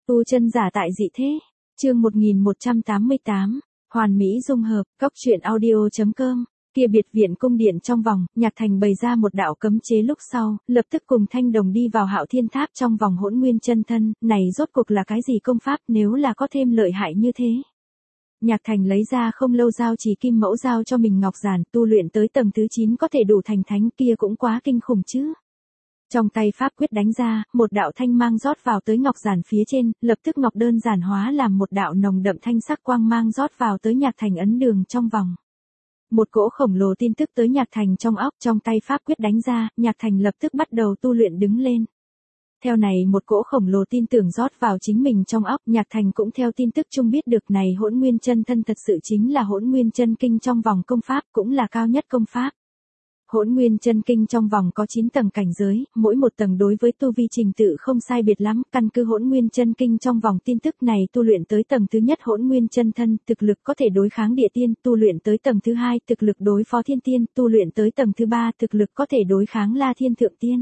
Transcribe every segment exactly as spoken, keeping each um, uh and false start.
Tu chân giả tại dị thế. Chương một nghìn một trăm tám mươi tám. Hoàn mỹ dung hợp. Cốc truyện audio chấm com. Kia biệt viện cung điện trong vòng, Nhạc Thành bày ra một đạo cấm chế lúc sau, lập tức cùng Thanh Đồng đi vào Hạo Thiên Tháp trong vòng Hỗn Nguyên Chân Thân, này rốt cuộc là cái gì công pháp nếu là có thêm lợi hại như thế. Nhạc Thành lấy ra không lâu giao chỉ kim mẫu giao cho mình ngọc giản, tu luyện tới tầng thứ chín có thể đủ thành thánh, kia cũng quá kinh khủng chứ. Trong tay pháp quyết đánh ra, một đạo thanh mang rót vào tới ngọc giản phía trên, lập tức ngọc đơn giản hóa làm một đạo nồng đậm thanh sắc quang mang rót vào tới Nhạc Thành ấn đường trong vòng. Một cỗ khổng lồ tin tức tới Nhạc Thành trong óc, trong tay pháp quyết đánh ra, Nhạc Thành lập tức bắt đầu tu luyện đứng lên. Theo này một cỗ khổng lồ tin tưởng rót vào chính mình trong óc, Nhạc Thành cũng theo tin tức chung biết được này Hỗn Nguyên Chân Thân thật sự chính là Hỗn Nguyên Chân Kinh trong vòng công pháp, cũng là cao nhất công pháp. Hỗn Nguyên Chân Kinh trong vòng có chín tầng cảnh giới, mỗi một tầng đối với tu vi trình tự không sai biệt lắm, căn cứ Hỗn Nguyên Chân Kinh trong vòng tin tức này tu luyện tới tầng thứ nhất Hỗn Nguyên Chân Thân, thực lực có thể đối kháng địa tiên, tu luyện tới tầng thứ hai, thực lực đối phó thiên tiên, tu luyện tới tầng thứ ba, thực lực có thể đối kháng La Thiên Thượng Tiên.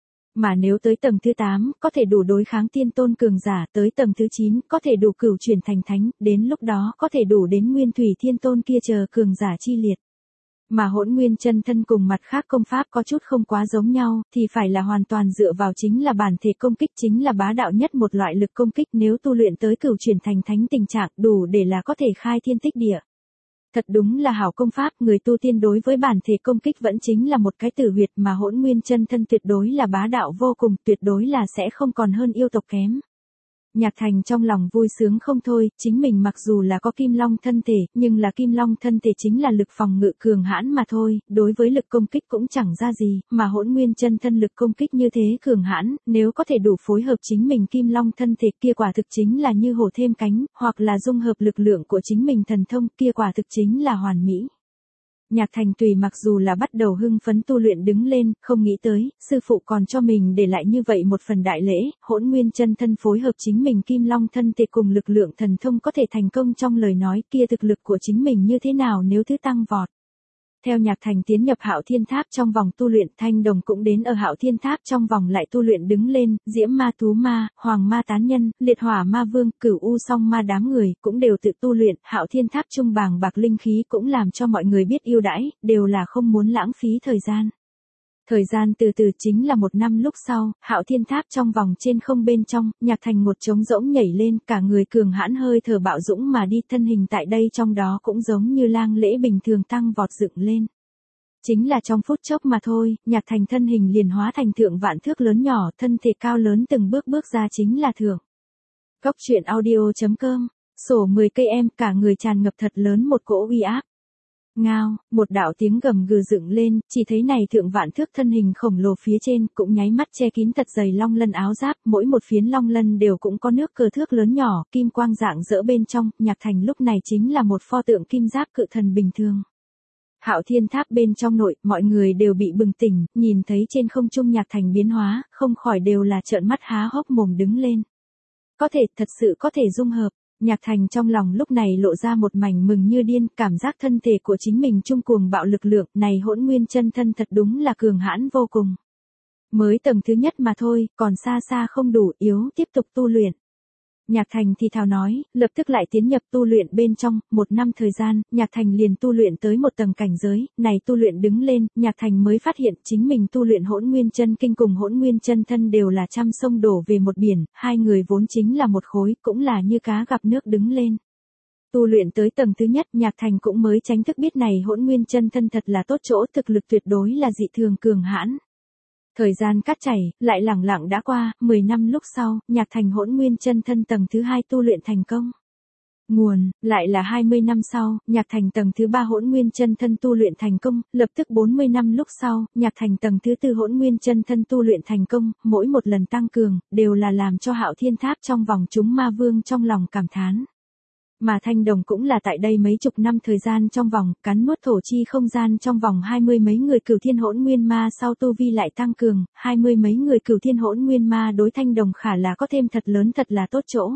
Mà nếu tới tầng thứ tám, có thể đủ đối kháng tiên tôn cường giả, tới tầng thứ chín, có thể đủ cửu chuyển thành thánh, đến lúc đó có thể đủ đến Nguyên Thủy Thiên Tôn kia chờ cường giả chi liệt. Mà Hỗn Nguyên Chân Thân cùng mặt khác công pháp có chút không quá giống nhau, thì phải là hoàn toàn dựa vào chính là bản thể công kích, chính là bá đạo nhất một loại lực công kích, nếu tu luyện tới cửu chuyển thành thánh tình trạng, đủ để là có thể khai thiên tích địa. Thật đúng là hảo công pháp, người tu tiên đối với bản thể công kích vẫn chính là một cái tử huyệt, mà Hỗn Nguyên Chân Thân tuyệt đối là bá đạo vô cùng, tuyệt đối là sẽ không còn hơn yêu tộc kém. Nhạc Thành trong lòng vui sướng không thôi, chính mình mặc dù là có Kim Long thân thể, nhưng là Kim Long thân thể chính là lực phòng ngự cường hãn mà thôi, đối với lực công kích cũng chẳng ra gì, mà Hỗn Nguyên Chân Thân lực công kích như thế cường hãn, nếu có thể đủ phối hợp chính mình Kim Long thân thể kia quả thực chính là như hổ thêm cánh, hoặc là dung hợp lực lượng của chính mình thần thông kia quả thực chính là hoàn mỹ. Nhạc Thành tùy mặc dù là bắt đầu hưng phấn tu luyện đứng lên, không nghĩ tới, sư phụ còn cho mình để lại như vậy một phần đại lễ, Hỗn Nguyên Chân Thân phối hợp chính mình Kim Long thân thể cùng lực lượng thần thông có thể thành công trong lời nói kia thực lực của chính mình như thế nào nếu thứ tăng vọt. Theo Nhạc Thành tiến nhập Hạo Thiên Tháp trong vòng tu luyện, Thanh Đồng cũng đến ở Hạo Thiên Tháp trong vòng lại tu luyện đứng lên, Diễm Ma Thú Ma, Hoàng Ma Tán Nhân, Liệt Hỏa Ma Vương, Cửu U Song Ma đám người cũng đều tự tu luyện, Hạo Thiên Tháp trung bàng bạc linh khí cũng làm cho mọi người biết yêu đãi, đều là không muốn lãng phí thời gian. Thời gian từ từ chính là một năm lúc sau, Hạo Thiên Tháp trong vòng trên không bên trong, Nhạc Thành một trống rỗng nhảy lên, cả người cường hãn hơi thở bạo dũng mà đi, thân hình tại đây trong đó cũng giống như lang lễ bình thường tăng vọt dựng lên. Chính là trong phút chốc mà thôi, Nhạc Thành thân hình liền hóa thành thượng vạn thước lớn nhỏ, thân thể cao lớn từng bước bước ra chính là thượng. Cốc truyện audio chấm com, sổ mười cây em, cả người tràn ngập thật lớn một cỗ uy áp. Ngao, một đạo tiếng gầm gừ dựng lên, chỉ thấy này thượng vạn thước thân hình khổng lồ phía trên cũng nháy mắt che kín thật dày long lân áo giáp, mỗi một phiến long lân đều cũng có nước cờ thước lớn nhỏ, kim quang dạng dỡ bên trong, Nhạc Thành lúc này chính là một pho tượng kim giáp cự thần bình thường. Hạo Thiên Tháp bên trong nội, mọi người đều bị bừng tỉnh, nhìn thấy trên không trung Nhạc Thành biến hóa, không khỏi đều là trợn mắt há hốc mồm đứng lên. Có thể, thật sự có thể dung hợp. Nhạc Thành trong lòng lúc này lộ ra một mảnh mừng như điên, cảm giác thân thể của chính mình trung cuồng bạo lực lượng, này Hỗn Nguyên Chân Thân thật đúng là cường hãn vô cùng. Mới tầng thứ nhất mà thôi, còn xa xa không đủ, yếu tiếp tục tu luyện. Nhạc Thành thì thào nói, lập tức lại tiến nhập tu luyện bên trong, một năm thời gian, Nhạc Thành liền tu luyện tới một tầng cảnh giới, này tu luyện đứng lên, Nhạc Thành mới phát hiện chính mình tu luyện Hỗn Nguyên Chân Kinh cùng Hỗn Nguyên Chân Thân đều là trăm sông đổ về một biển, hai người vốn chính là một khối, cũng là như cá gặp nước đứng lên. Tu luyện tới tầng thứ nhất, Nhạc Thành cũng mới tránh thức biết này Hỗn Nguyên Chân Thân thật là tốt chỗ, thực lực tuyệt đối là dị thường cường hãn. Thời gian cát chảy, lại lẳng lặng đã qua, mười năm lúc sau, Nhạc Thành Hỗn Nguyên Chân Thân tầng thứ hai tu luyện thành công. Nguồn, lại là hai mươi năm sau, Nhạc Thành tầng thứ ba Hỗn Nguyên Chân Thân tu luyện thành công, lập tức bốn mươi năm lúc sau, Nhạc Thành tầng thứ tư Hỗn Nguyên Chân Thân tu luyện thành công, mỗi một lần tăng cường, đều là làm cho Hạo Thiên Tháp trong vòng chúng ma vương trong lòng cảm thán. Mà Thanh Đồng cũng là tại đây mấy chục năm thời gian trong vòng, cắn nuốt thổ chi không gian trong vòng hai mươi mấy người cửu thiên hỗn nguyên ma sau tu vi lại tăng cường, hai mươi mấy người cửu thiên hỗn nguyên ma đối Thanh Đồng khả là có thêm thật lớn thật là tốt chỗ.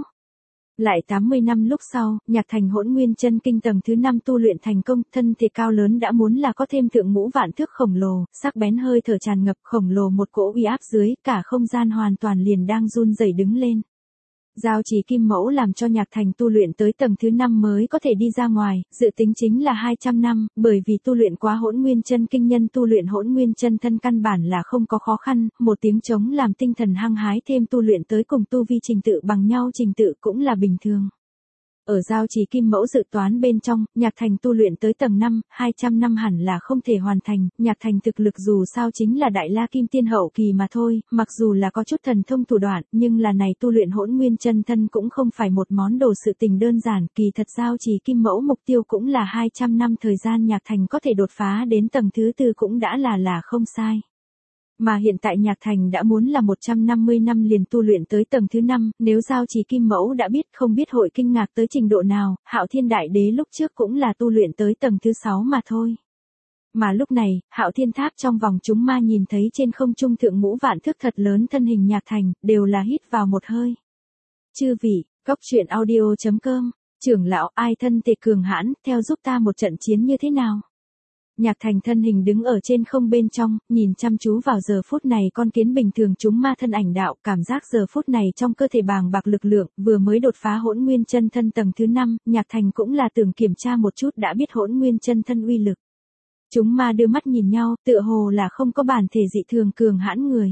Lại tám mươi năm lúc sau, Nhạc Thành Hỗn Nguyên Chân Kinh tầng thứ năm tu luyện thành công, thân thể cao lớn đã muốn là có thêm thượng ngũ vạn thước khổng lồ, sắc bén hơi thở tràn ngập khổng lồ một cỗ uy áp dưới, cả không gian hoàn toàn liền đang run rẩy đứng lên. Giao trì kim mẫu làm cho Nhạc Thành tu luyện tới tầng thứ năm mới có thể đi ra ngoài, dự tính chính là hai trăm năm, bởi vì tu luyện quá hỗn nguyên chân kinh nhân tu luyện hỗn nguyên chân thân căn bản là không có khó khăn, một tiếng trống làm tinh thần hăng hái thêm tu luyện tới cùng tu vi trình tự bằng nhau trình tự cũng là bình thường. Ở giao trì kim mẫu dự toán bên trong, Nhạc Thành tu luyện tới tầng năm, hai trăm năm hẳn là không thể hoàn thành, Nhạc Thành thực lực dù sao chính là đại la kim tiên hậu kỳ mà thôi, mặc dù là có chút thần thông thủ đoạn, nhưng là này tu luyện hỗn nguyên chân thân cũng không phải một món đồ sự tình đơn giản, kỳ thật giao trì kim mẫu mục tiêu cũng là hai trăm năm thời gian Nhạc Thành có thể đột phá đến tầng thứ tư cũng đã là là không sai. Mà hiện tại Nhạc Thành đã muốn là một trăm năm mươi năm liền tu luyện tới tầng thứ năm, nếu giao trì kim mẫu đã biết không biết hội kinh ngạc tới trình độ nào, Hạo Thiên Đại Đế lúc trước cũng là tu luyện tới tầng thứ sáu mà thôi. Mà lúc này, Hạo Thiên Tháp trong vòng chúng ma nhìn thấy trên không trung thượng ngũ vạn thước thật lớn thân hình Nhạc Thành, đều là hít vào một hơi. Chư vị, Cốc Truyện Audio chấm com, trưởng lão ai thân tề cường hãn, theo giúp ta một trận chiến như thế nào? Nhạc Thành thân hình đứng ở trên không bên trong, nhìn chăm chú vào giờ phút này con kiến bình thường chúng ma thân ảnh đạo, cảm giác giờ phút này trong cơ thể bàng bạc lực lượng, vừa mới đột phá hỗn nguyên chân thân tầng thứ năm, Nhạc Thành cũng là tưởng kiểm tra một chút đã biết hỗn nguyên chân thân uy lực. Chúng ma đưa mắt nhìn nhau, tựa hồ là không có bản thể dị thường cường hãn người.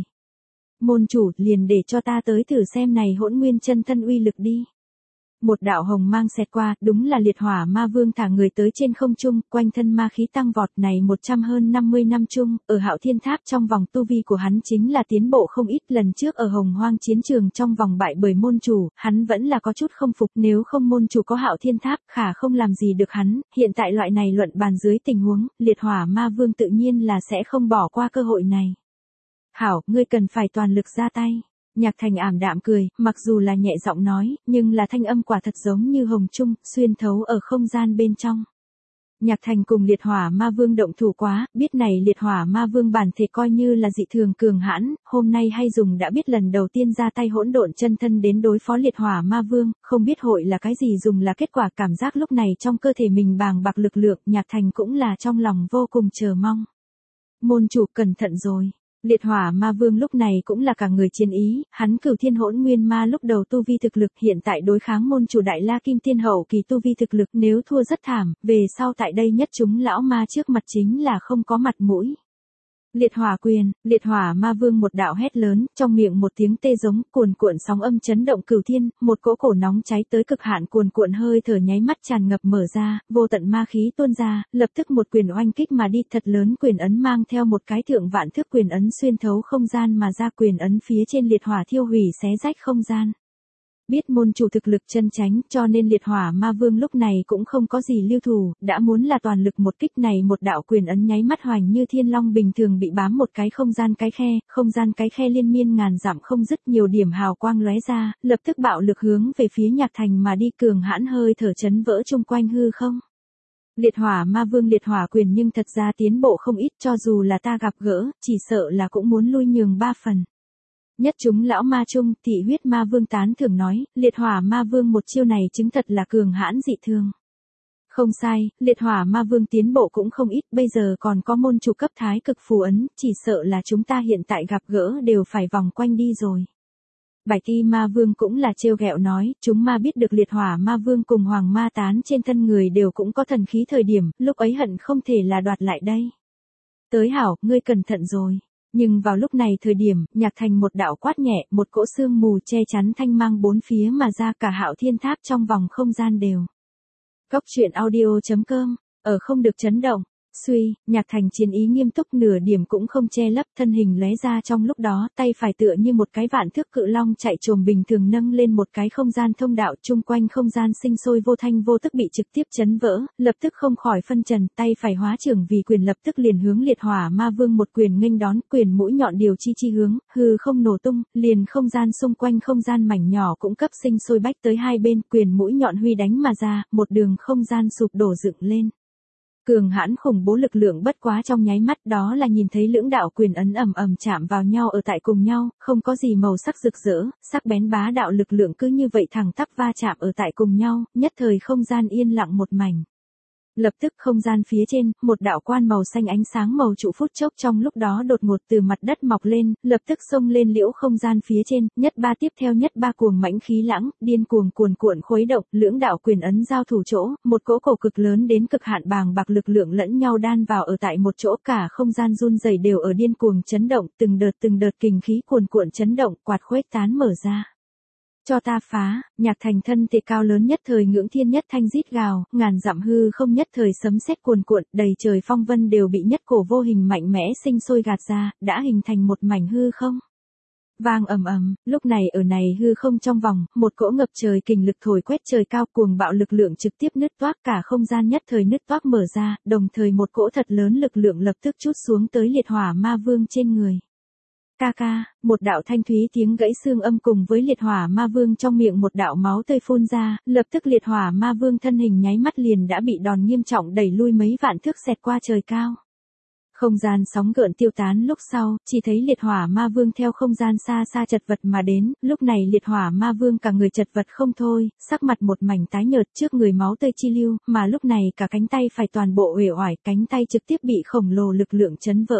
Môn chủ, liền để cho ta tới thử xem này hỗn nguyên chân thân uy lực đi. Một đạo hồng mang xẹt qua, đúng là liệt hỏa ma vương thả người tới trên không trung, quanh thân ma khí tăng vọt này một trăm hơn năm mươi năm chung, ở Hạo Thiên Tháp trong vòng tu vi của hắn chính là tiến bộ không ít, lần trước ở Hồng Hoang chiến trường trong vòng bại bởi môn chủ, hắn vẫn là có chút không phục, nếu không môn chủ có Hạo Thiên Tháp, khả không làm gì được hắn, hiện tại loại này luận bàn dưới tình huống, liệt hỏa ma vương tự nhiên là sẽ không bỏ qua cơ hội này. Hảo, ngươi cần phải toàn lực ra tay. Nhạc Thành ảm đạm cười, mặc dù là nhẹ giọng nói, nhưng là thanh âm quả thật giống như hồng trung, xuyên thấu ở không gian bên trong. Nhạc Thành cùng liệt hỏa ma vương động thủ quá, biết này liệt hỏa ma vương bản thể coi như là dị thường cường hãn, hôm nay hay dùng đã biết lần đầu tiên ra tay hỗn độn chân thân đến đối phó liệt hỏa ma vương, không biết hội là cái gì dùng là kết quả cảm giác lúc này trong cơ thể mình bàng bạc lực lượng, Nhạc Thành cũng là trong lòng vô cùng chờ mong. Môn chủ cẩn thận rồi. Liệt hỏa ma vương lúc này cũng là cả người chiến ý, hắn cửu thiên hỗn nguyên ma lúc đầu tu vi thực lực hiện tại đối kháng môn chủ đại la kim tiên hậu kỳ tu vi thực lực nếu thua rất thảm, về sau tại đây nhất chúng lão ma trước mặt chính là không có mặt mũi. Liệt hỏa quyền, liệt hỏa ma vương một đạo hét lớn, trong miệng một tiếng tê giống, cuồn cuộn sóng âm chấn động cửu thiên, một cỗ cổ nóng cháy tới cực hạn cuồn cuộn hơi thở nháy mắt tràn ngập mở ra, vô tận ma khí tuôn ra, lập tức một quyền oanh kích mà đi, thật lớn quyền ấn mang theo một cái thượng vạn thước quyền ấn xuyên thấu không gian mà ra, quyền ấn phía trên liệt hỏa thiêu hủy xé rách không gian. Biết môn chủ thực lực chân chánh, cho nên liệt hỏa ma vương lúc này cũng không có gì lưu thủ, đã muốn là toàn lực một kích này, một đạo quyền ấn nháy mắt hoành như thiên long bình thường bị bám một cái không gian cái khe, không gian cái khe liên miên ngàn dặm không dứt, nhiều điểm hào quang lóe ra, lập tức bạo lực hướng về phía Nhạc Thành mà đi, cường hãn hơi thở chấn vỡ chung quanh hư không. Liệt hỏa ma vương liệt hỏa quyền nhưng thật ra tiến bộ không ít, cho dù là ta gặp gỡ, chỉ sợ là cũng muốn lui nhường ba phần. Nhất chúng lão ma trung, thị huyết ma vương tán thưởng nói, liệt hỏa ma vương một chiêu này chứng thật là cường hãn dị thường. Không sai, liệt hỏa ma vương tiến bộ cũng không ít, bây giờ còn có môn chủ cấp thái cực phù ấn, chỉ sợ là chúng ta hiện tại gặp gỡ đều phải vòng quanh đi rồi. Bạch y ma vương cũng là trêu ghẹo nói, chúng ma biết được liệt hỏa ma vương cùng hoàng ma tán trên thân người đều cũng có thần khí thời điểm, lúc ấy hận không thể là đoạt lại đây. Tới hảo, ngươi cẩn thận rồi. Nhưng vào lúc này thời điểm, Nhạc Thành một đạo quát nhẹ, một cỗ sương mù che chắn thanh mang bốn phía mà ra, cả Hạo Thiên Tháp trong vòng không gian đều. Cốc Truyện Audio chấm com, ở không được chấn động. Suy, Nhạc Thành chiến ý nghiêm túc nửa điểm cũng không che lấp, thân hình lóe ra trong lúc đó, tay phải tựa như một cái vạn thước cự long chạy trồm bình thường nâng lên một cái không gian thông đạo, chung quanh không gian sinh sôi vô thanh vô tức bị trực tiếp chấn vỡ, lập tức không khỏi phân trần, tay phải hóa trưởng vì quyền lập tức liền hướng liệt hỏa ma vương một quyền nghênh đón, quyền mũi nhọn điều chi chi hướng, hư không nổ tung, liền không gian xung quanh không gian mảnh nhỏ cũng cấp sinh sôi bách tới hai bên, quyền mũi nhọn huy đánh mà ra, một đường không gian sụp đổ dựng lên. Cường hãn khủng bố lực lượng bất quá trong nháy mắt, đó là nhìn thấy lưỡng đạo quyền ấn ầm ầm chạm vào nhau ở tại cùng nhau, không có gì màu sắc rực rỡ, sắc bén bá đạo lực lượng cứ như vậy thẳng tắp va chạm ở tại cùng nhau, nhất thời không gian yên lặng một mảnh. Lập tức không gian phía trên, một đạo quan màu xanh ánh sáng màu trụ phút chốc trong lúc đó đột ngột từ mặt đất mọc lên, lập tức xông lên liễu không gian phía trên, nhất ba tiếp theo nhất ba cuồng mãnh khí lãng, điên cuồng cuồn cuộn khuấy động, lưỡng đạo quyền ấn giao thủ chỗ, một cỗ cổ cực lớn đến cực hạn bàng bạc lực lượng lẫn nhau đan vào ở tại một chỗ, cả không gian run rẩy đều ở điên cuồng chấn động, từng đợt từng đợt kình khí cuồn cuộn chấn động, quạt khuếch tán mở ra. Cho ta phá, Nhạc Thành thân thể cao lớn nhất thời ngưỡng thiên nhất thanh rít gào, ngàn dặm hư không nhất thời sấm sét cuồn cuộn, đầy trời phong vân đều bị nhất cổ vô hình mạnh mẽ sinh sôi gạt ra, đã hình thành một mảnh hư không. Vang ầm ầm, lúc này ở này hư không trong vòng, một cỗ ngập trời kình lực thổi quét trời cao, cuồng bạo lực lượng trực tiếp nứt toác, cả không gian nhất thời nứt toác mở ra, đồng thời một cỗ thật lớn lực lượng lập tức trút xuống tới liệt hỏa ma vương trên người. Ca ca, một đạo thanh thúy tiếng gãy xương âm cùng với liệt hỏa ma vương trong miệng một đạo máu tươi phun ra, lập tức liệt hỏa ma vương thân hình nháy mắt liền đã bị đòn nghiêm trọng đẩy lui mấy vạn thước xẹt qua trời cao. Không gian sóng gợn tiêu tán lúc sau, chỉ thấy liệt hỏa ma vương theo không gian xa xa chật vật mà đến, lúc này liệt hỏa ma vương cả người chật vật không thôi, sắc mặt một mảnh tái nhợt, trước người máu tươi chi lưu, mà lúc này cả cánh tay phải toàn bộ uể oải, cánh tay trực tiếp bị khổng lồ lực lượng chấn vỡ.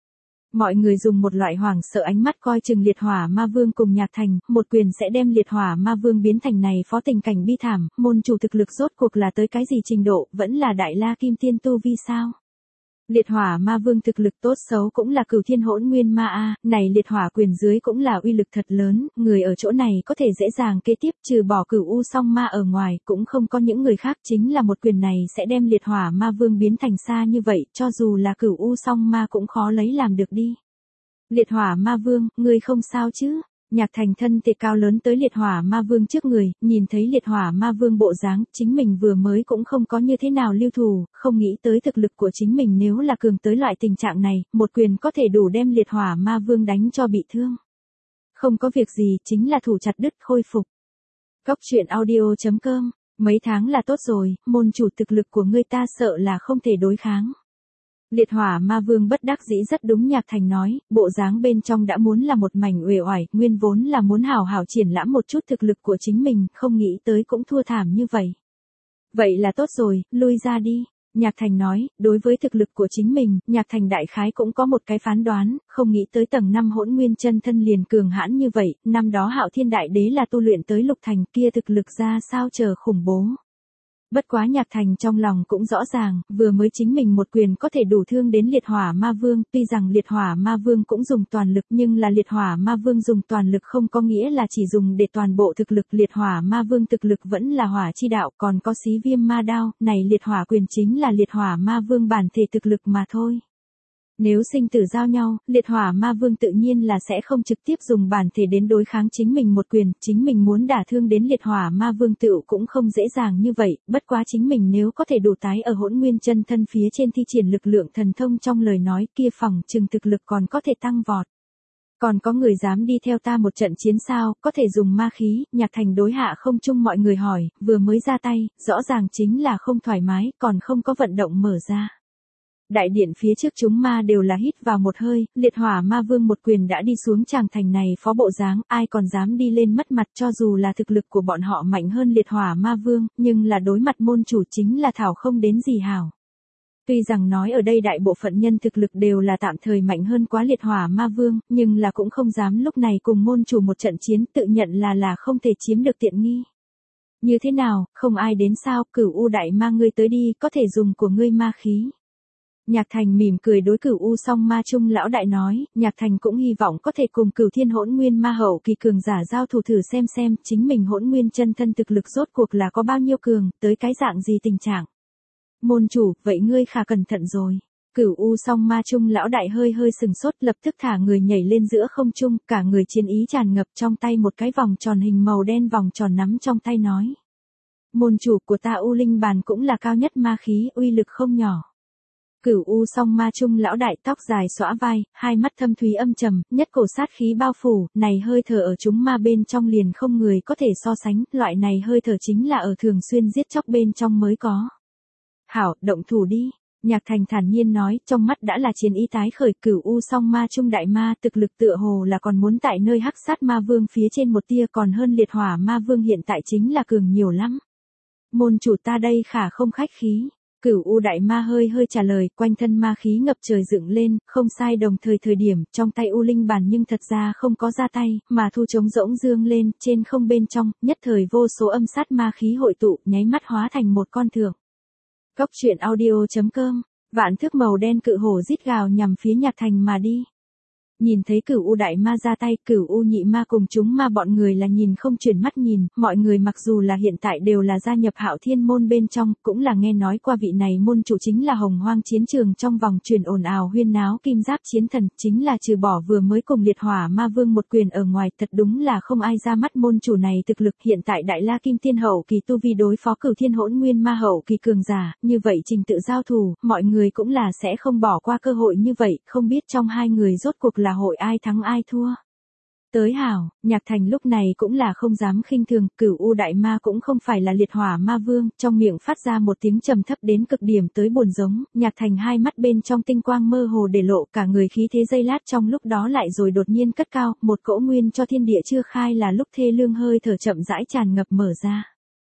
Mọi người dùng một loại hoảng sợ ánh mắt coi chừng liệt hỏa ma vương cùng Nhạc Thành, một quyền sẽ đem liệt hỏa ma vương biến thành này phó tình cảnh bi thảm, môn chủ thực lực rốt cuộc là tới cái gì trình độ, vẫn là đại la kim tiên tu vi sao? Liệt hỏa ma vương thực lực tốt xấu cũng là cửu thiên hỗn nguyên ma a, này liệt hỏa quyền dưới cũng là uy lực thật lớn, người ở chỗ này có thể dễ dàng kế tiếp, trừ bỏ cửu u song ma ở ngoài, cũng không có những người khác, chính là một quyền này sẽ đem liệt hỏa ma vương biến thành xa như vậy, cho dù là cửu u song ma cũng khó lấy làm được đi. Liệt hỏa ma vương, ngươi không sao chứ? Nhạc Thành thân thể cao lớn tới liệt hỏa ma vương trước người, nhìn thấy liệt hỏa ma vương bộ dáng, chính mình vừa mới cũng không có như thế nào lưu thủ, không nghĩ tới thực lực của chính mình nếu là cường tới loại tình trạng này, một quyền có thể đủ đem liệt hỏa ma vương đánh cho bị thương. Không có việc gì, chính là thủ chặt đứt khôi phục. Góc truyện audio chấm com, mấy tháng là tốt rồi, môn chủ thực lực của ngươi ta sợ là không thể đối kháng. Liệt hỏa ma vương bất đắc dĩ rất đúng Nhạc Thành nói, bộ dáng bên trong đã muốn là một mảnh uể oải, nguyên vốn là muốn hào hào triển lãm một chút thực lực của chính mình, không nghĩ tới cũng thua thảm như vậy. Vậy là tốt rồi, lui ra đi. Nhạc Thành nói, đối với thực lực của chính mình, Nhạc Thành đại khái cũng có một cái phán đoán, không nghĩ tới tầng năm hỗn nguyên chân thân liền cường hãn như vậy, năm đó Hạo Thiên Đại Đế là tu luyện tới lục thành kia thực lực ra sao chờ khủng bố. Bất quá Nhạc Thành trong lòng cũng rõ ràng, vừa mới chính mình một quyền có thể đủ thương đến liệt hỏa ma vương, tuy rằng liệt hỏa ma vương cũng dùng toàn lực nhưng là liệt hỏa ma vương dùng toàn lực không có nghĩa là chỉ dùng để toàn bộ thực lực, liệt hỏa ma vương thực lực vẫn là hỏa chi đạo, còn có xí viêm ma đao, này liệt hỏa quyền chính là liệt hỏa ma vương bản thể thực lực mà thôi. Nếu sinh tử giao nhau, liệt hỏa ma vương tự nhiên là sẽ không trực tiếp dùng bản thể đến đối kháng chính mình một quyền, chính mình muốn đả thương đến liệt hỏa ma vương tựu cũng không dễ dàng như vậy, bất quá chính mình nếu có thể đủ tái ở hỗn nguyên chân thân phía trên thi triển lực lượng thần thông trong lời nói kia phòng chừng thực lực còn có thể tăng vọt. Còn có người dám đi theo ta một trận chiến sao, có thể dùng ma khí, Nhạc Thành đối hạ không chung mọi người hỏi, vừa mới ra tay, rõ ràng chính là không thoải mái, còn không có vận động mở ra. Đại điện phía trước chúng ma đều là hít vào một hơi, liệt hỏa ma vương một quyền đã đi xuống tràng thành này phó bộ dáng, ai còn dám đi lên mất mặt cho dù là thực lực của bọn họ mạnh hơn liệt hỏa ma vương, nhưng là đối mặt môn chủ chính là thảo không đến gì hảo. Tuy rằng nói ở đây đại bộ phận nhân thực lực đều là tạm thời mạnh hơn quá liệt hỏa ma vương, nhưng là cũng không dám lúc này cùng môn chủ một trận chiến tự nhận là là không thể chiếm được tiện nghi. Như thế nào, không ai đến sao, Cửu U đại ma ngươi tới đi, có thể dùng của ngươi ma khí. Nhạc Thành mỉm cười đối Cửu U song ma trung lão đại nói, Nhạc Thành cũng hy vọng có thể cùng Cửu Thiên hỗn nguyên ma hậu kỳ cường giả giao thủ thử xem xem, chính mình hỗn nguyên chân thân thực lực rốt cuộc là có bao nhiêu cường, tới cái dạng gì tình trạng. Môn chủ, vậy ngươi khả cẩn thận rồi. Cửu U song ma trung lão đại hơi hơi sừng sốt, lập tức thả người nhảy lên giữa không trung, cả người chiến ý tràn ngập, trong tay một cái vòng tròn hình màu đen vòng tròn nắm trong tay nói. Môn chủ của ta U Linh bàn cũng là cao nhất ma khí, uy lực không nhỏ. Cửu U song ma trung lão đại tóc dài xõa vai, hai mắt thâm thúy âm trầm, nhất cổ sát khí bao phủ, này hơi thở ở chúng ma bên trong liền không người có thể so sánh, loại này hơi thở chính là ở thường xuyên giết chóc bên trong mới có. Hảo, động thủ đi. Nhạc Thành thản nhiên nói, trong mắt đã là chiến ý tái khởi. Cửu U song ma trung đại ma, thực lực tựa hồ là còn muốn tại nơi hắc sát ma vương phía trên một tia, còn hơn liệt hỏa ma vương hiện tại chính là cường nhiều lắm. Môn chủ ta đây khả không khách khí. Cửu U đại ma hơi hơi trả lời, quanh thân ma khí ngập trời dựng lên, không sai đồng thời thời điểm, trong tay U Linh bàn nhưng thật ra không có ra tay, mà thu trống rỗng dương lên, trên không bên trong, nhất thời vô số âm sát ma khí hội tụ, nháy mắt hóa thành một con thượng. Cốc truyện audio chấm com, vạn thước màu đen cự hổ rít gào nhằm phía Nhạc Thành mà đi. Nhìn thấy Cửu U đại ma ra tay, Cửu U nhị ma cùng chúng ma bọn người là nhìn không chuyển mắt nhìn, mọi người mặc dù là hiện tại đều là gia nhập Hạo Thiên môn bên trong, cũng là nghe nói qua vị này môn chủ chính là Hồng Hoang chiến trường trong vòng truyền ồn ào huyên náo kim giáp chiến thần, chính là trừ bỏ vừa mới cùng liệt hỏa ma vương một quyền ở ngoài, thật đúng là không ai ra mắt môn chủ này thực lực. Hiện tại Đại La Kim Tiên hậu kỳ tu vi đối phó Cửu Thiên Hỗn Nguyên ma hậu kỳ cường giả, như vậy trình tự giao thủ, mọi người cũng là sẽ không bỏ qua cơ hội như vậy, không biết trong hai người rốt cuộc là hội ai thắng ai thua. Tới hảo, Nhạc Thành lúc này cũng là không dám khinh thường, Cửu U đại ma cũng không phải là liệt hỏa ma vương, trong miệng phát ra một tiếng trầm thấp đến cực điểm tới buồn giống, Nhạc Thành hai mắt bên trong tinh quang mơ hồ để lộ, cả người khí thế giây lát trong lúc đó lại rồi đột nhiên cất cao, một cỗ nguyên cho thiên địa chưa khai là lúc thê lương hơi thở chậm rãi tràn ngập mở ra.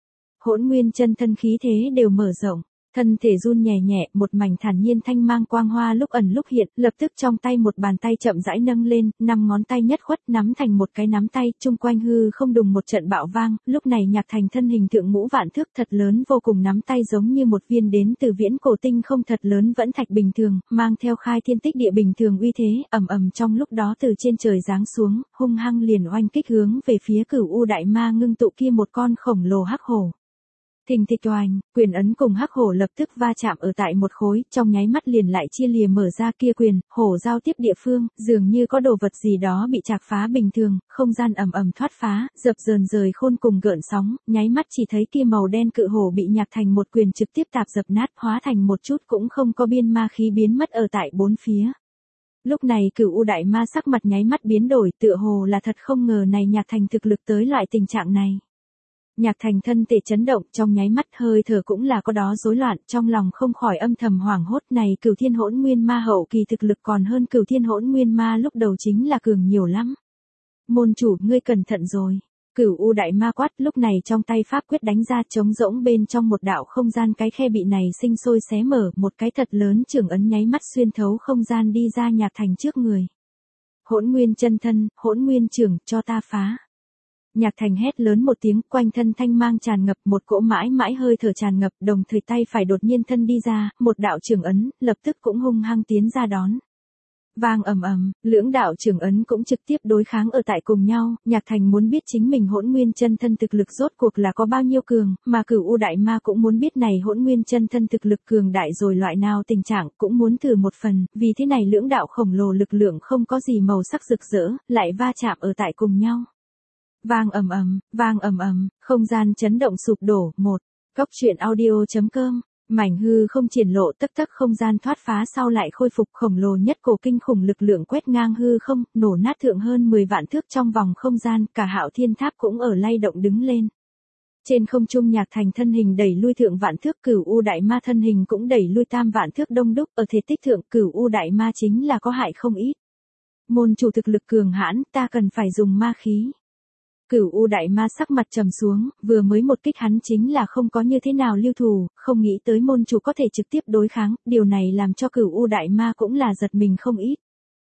Hỗn nguyên chân thân khí thế đều mở rộng. Thân thể run nhẹ nhẹ, một mảnh thản nhiên thanh mang quang hoa lúc ẩn lúc hiện, lập tức trong tay một bàn tay chậm rãi nâng lên, năm ngón tay nhất khuất nắm thành một cái nắm tay, chung quanh hư không đùng một trận bạo vang, lúc này Nhạc Thành thân hình thượng ngũ vạn thước thật lớn vô cùng nắm tay giống như một viên đến từ viễn cổ tinh không thật lớn vẫn thạch bình thường, mang theo khai thiên tích địa bình thường uy thế, ầm ầm trong lúc đó từ trên trời giáng xuống, hung hăng liền oanh kích hướng về phía Cửu U đại ma ngưng tụ kia một con khổng lồ hắc hổ. Thình thịch oanh, quyền ấn cùng hắc hổ lập tức va chạm ở tại một khối, trong nháy mắt liền lại chia lìa mở ra kia quyền, hổ giao tiếp địa phương, dường như có đồ vật gì đó bị chạc phá bình thường, không gian ầm ầm thoát phá, dập dờn rời khôn cùng gợn sóng, nháy mắt chỉ thấy kia màu đen cự hổ bị Nhạc Thành một quyền trực tiếp tạp dập nát, hóa thành một chút cũng không có biên ma khí biến mất ở tại bốn phía. Lúc này Cửu U đại ma sắc mặt nháy mắt biến đổi, tựa hồ là thật không ngờ này Nhạc Thành thực lực tới loại tình trạng này. Nhạc Thành thân thể chấn động, trong nháy mắt hơi thở cũng là có đó rối loạn, trong lòng không khỏi âm thầm hoảng hốt, này Cửu Thiên Hỗn Nguyên ma hậu kỳ thực lực còn hơn Cửu Thiên Hỗn Nguyên ma lúc đầu chính là cường nhiều lắm. Môn chủ, ngươi cẩn thận rồi. Cửu U đại ma quát, lúc này trong tay pháp quyết đánh ra, trống rỗng bên trong một đạo không gian cái khe bị này sinh sôi xé mở, một cái thật lớn trưởng ấn nháy mắt xuyên thấu không gian đi ra Nhạc Thành trước người. Hỗn Nguyên chân thân, Hỗn Nguyên trưởng, cho ta phá. Nhạc Thành hét lớn một tiếng, quanh thân thanh mang tràn ngập, một cỗ mãi mãi hơi thở tràn ngập, đồng thời tay phải đột nhiên thân đi ra, một đạo trưởng ấn, lập tức cũng hung hăng tiến ra đón. Vang ầm ầm, lưỡng đạo trưởng ấn cũng trực tiếp đối kháng ở tại cùng nhau, Nhạc Thành muốn biết chính mình Hỗn Nguyên chân thân thực lực rốt cuộc là có bao nhiêu cường, mà Cửu U đại ma cũng muốn biết này Hỗn Nguyên chân thân thực lực cường đại rồi loại nào tình trạng, cũng muốn thử một phần, vì thế này lưỡng đạo khổng lồ lực lượng không có gì màu sắc rực rỡ, lại va chạm ở tại cùng nhau. Vang ầm ầm, vang ầm ầm, không gian chấn động sụp đổ, một. Cốc truyện audio chấm com, mảnh hư không triển lộ, tức tức không gian thoát phá sau lại khôi phục, khổng lồ nhất cổ kinh khủng lực lượng quét ngang hư không, nổ nát thượng hơn mười vạn thước trong vòng không gian, cả Hạo Thiên tháp cũng ở lay động đứng lên. Trên không trung Nhạc Thành thân hình đẩy lui thượng vạn thước, Cửu U đại ma thân hình cũng đẩy lui tam vạn thước đông đúc, ở thể tích thượng Cửu U đại ma chính là có hại không ít. Môn chủ thực lực cường hãn, ta cần phải dùng ma khí. Cửu U đại ma sắc mặt trầm xuống, vừa mới một kích hắn chính là không có như thế nào lưu thủ, không nghĩ tới môn chủ có thể trực tiếp đối kháng, điều này làm cho Cửu U đại ma cũng là giật mình không ít.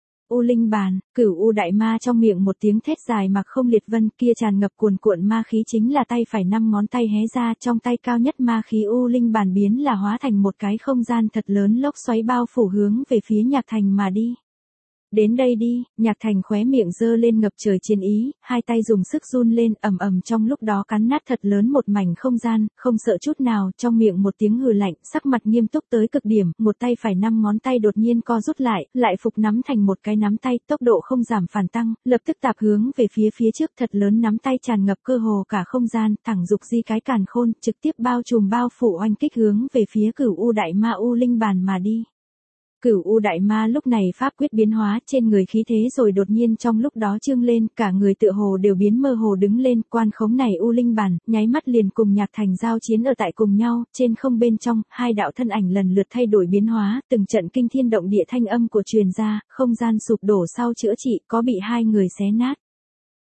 U Linh bàn, Cửu U đại ma trong miệng một tiếng thét dài mà không liệt vân, kia tràn ngập cuồn cuộn ma khí chính là tay phải năm ngón tay hé ra, trong tay cao nhất ma khí U Linh bàn biến là hóa thành một cái không gian thật lớn lốc xoáy bao phủ hướng về phía Nhạc Thành mà đi. Đến đây đi, Nhạc Thành khóe miệng giơ lên ngập trời chiến ý, hai tay dùng sức run lên, ầm ầm trong lúc đó cắn nát thật lớn một mảnh không gian, không sợ chút nào, trong miệng một tiếng hừ lạnh, sắc mặt nghiêm túc tới cực điểm, một tay phải năm ngón tay đột nhiên co rút lại, lại phục nắm thành một cái nắm tay, tốc độ không giảm phản tăng, lập tức tạp hướng về phía phía trước, thật lớn nắm tay tràn ngập cơ hồ cả không gian, thẳng dục di cái càn khôn, trực tiếp bao trùm bao phủ oanh kích hướng về phía Cửu U đại ma U Linh bàn mà đi. Cửu U đại ma lúc này pháp quyết biến hóa, trên người khí thế rồi đột nhiên trong lúc đó trương lên, cả người tựa hồ đều biến mơ hồ đứng lên, quan khống này U Linh bàn, nháy mắt liền cùng Nhạc Thành giao chiến ở tại cùng nhau, trên không bên trong, hai đạo thân ảnh lần lượt thay đổi biến hóa, từng trận kinh thiên động địa thanh âm của truyền ra, không gian sụp đổ sau chữa trị, có bị hai người xé nát.